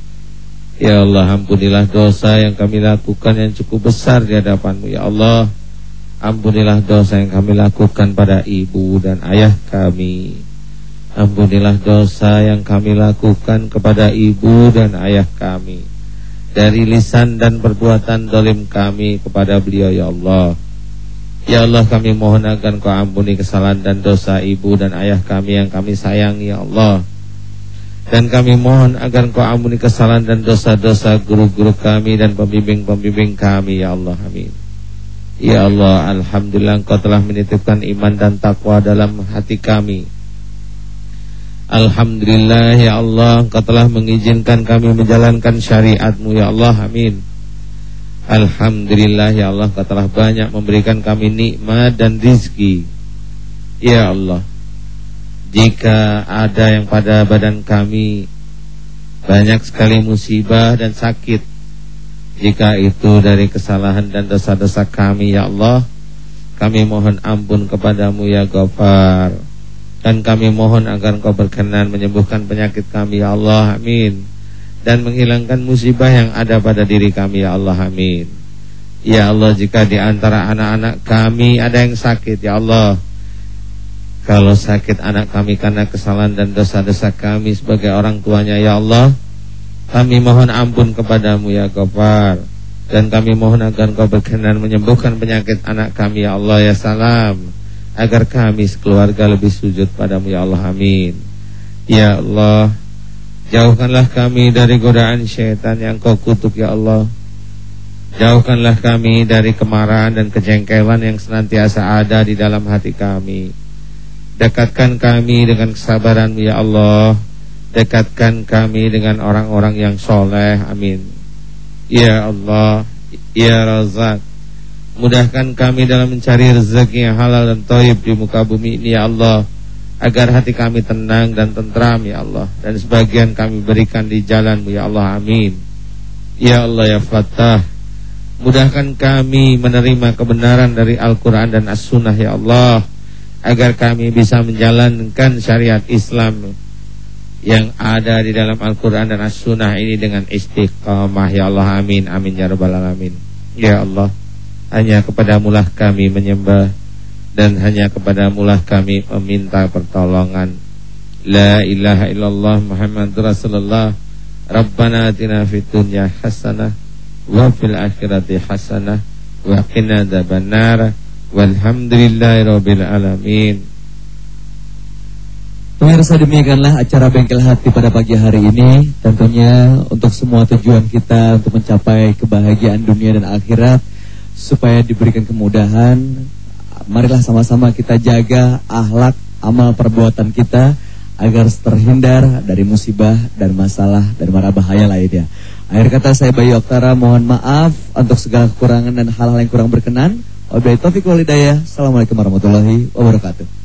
Ya Allah, ampunilah dosa yang kami lakukan yang cukup besar di hadapan-Mu ya Allah. Ampunilah dosa yang kami lakukan pada ibu dan ayah kami. Ampunilah dosa yang kami lakukan kepada ibu dan ayah kami, dari lisan dan perbuatan zalim kami kepada beliau ya Allah. Ya Allah, kami mohon agar Kau ampuni kesalahan dan dosa ibu dan ayah kami yang kami sayangi ya Allah. Dan kami mohon agar Kau ampuni kesalahan dan dosa-dosa guru-guru kami dan pembimbing-pembimbing kami ya Allah. Amin. Ya Allah, alhamdulillah Engkau telah menitipkan iman dan takwa dalam hati kami. Alhamdulillah ya Allah, Engkau telah mengizinkan kami menjalankan syariat-Mu ya Allah. Amin. Alhamdulillah ya Allah, Engkau telah banyak memberikan kami nikmat dan rizki. Ya Allah, jika ada yang pada badan kami banyak sekali musibah dan sakit, jika itu dari kesalahan dan dosa-dosa kami ya Allah, kami mohon ampun kepadamu ya Ghaffar. Dan kami mohon agar Engkau berkenan menyembuhkan penyakit kami ya Allah. Amin. Dan menghilangkan musibah yang ada pada diri kami ya Allah. Amin. Ya Allah, jika di antara anak-anak kami ada yang sakit ya Allah, kalau sakit anak kami karena kesalahan dan dosa-dosa kami sebagai orang tuanya ya Allah, kami mohon ampun kepadamu ya Ghaffar. Dan kami mohon agar Engkau berkenan menyembuhkan penyakit anak kami ya Allah ya Salam, agar kami sekeluarga lebih sujud padamu ya Allah. Amin. Ya Allah, jauhkanlah kami dari godaan syaitan yang Kau kutuk ya Allah. Jauhkanlah kami dari kemarahan dan kejengkelan yang senantiasa ada di dalam hati kami. Dekatkan kami dengan kesabaran-Mu ya Allah. Dekatkan kami dengan orang-orang yang soleh. Amin. Ya Allah, Ya Razak, Mudahkan kami dalam mencari rezeki yang halal dan thayyib di muka bumi ini ya Allah, agar hati kami tenang dan tentram ya Allah, dan sebagian kami berikan di jalan-Mu ya Allah, amin. Ya Allah ya Fattah, mudahkan kami menerima kebenaran dari Al-Quran dan As-Sunnah ya Allah, agar kami bisa menjalankan syariat Islam yang ada di dalam Al-Quran dan As-Sunnah ini dengan istiqamah ya Allah, amin. Amin ya Rabbal Alamin. Ya Allah, hanya kepadamulah kami menyembah, dan hanya kepadamulah kami meminta pertolongan. La ilaha illallah Muhammadur Rasulullah. Rabbana atina fid dunya hasanah wa fil akhirati hasanah wa qina adzabannar. Walhamdulillahirabbil alamin. Pemirsa, demikianlah acara Bengkel Hati pada pagi hari ini. Tentunya untuk semua tujuan kita untuk mencapai kebahagiaan dunia dan akhirat, supaya diberikan kemudahan, marilah sama-sama kita jaga akhlak, amal perbuatan kita, agar terhindar dari musibah dan masalah dan mara bahaya lainnya. Akhir kata, saya Bayu Oktara mohon maaf untuk segala kekurangan dan hal-hal yang kurang berkenan. Wabillahi taufiq wal hidayah. Assalamualaikum warahmatullahi wabarakatuh.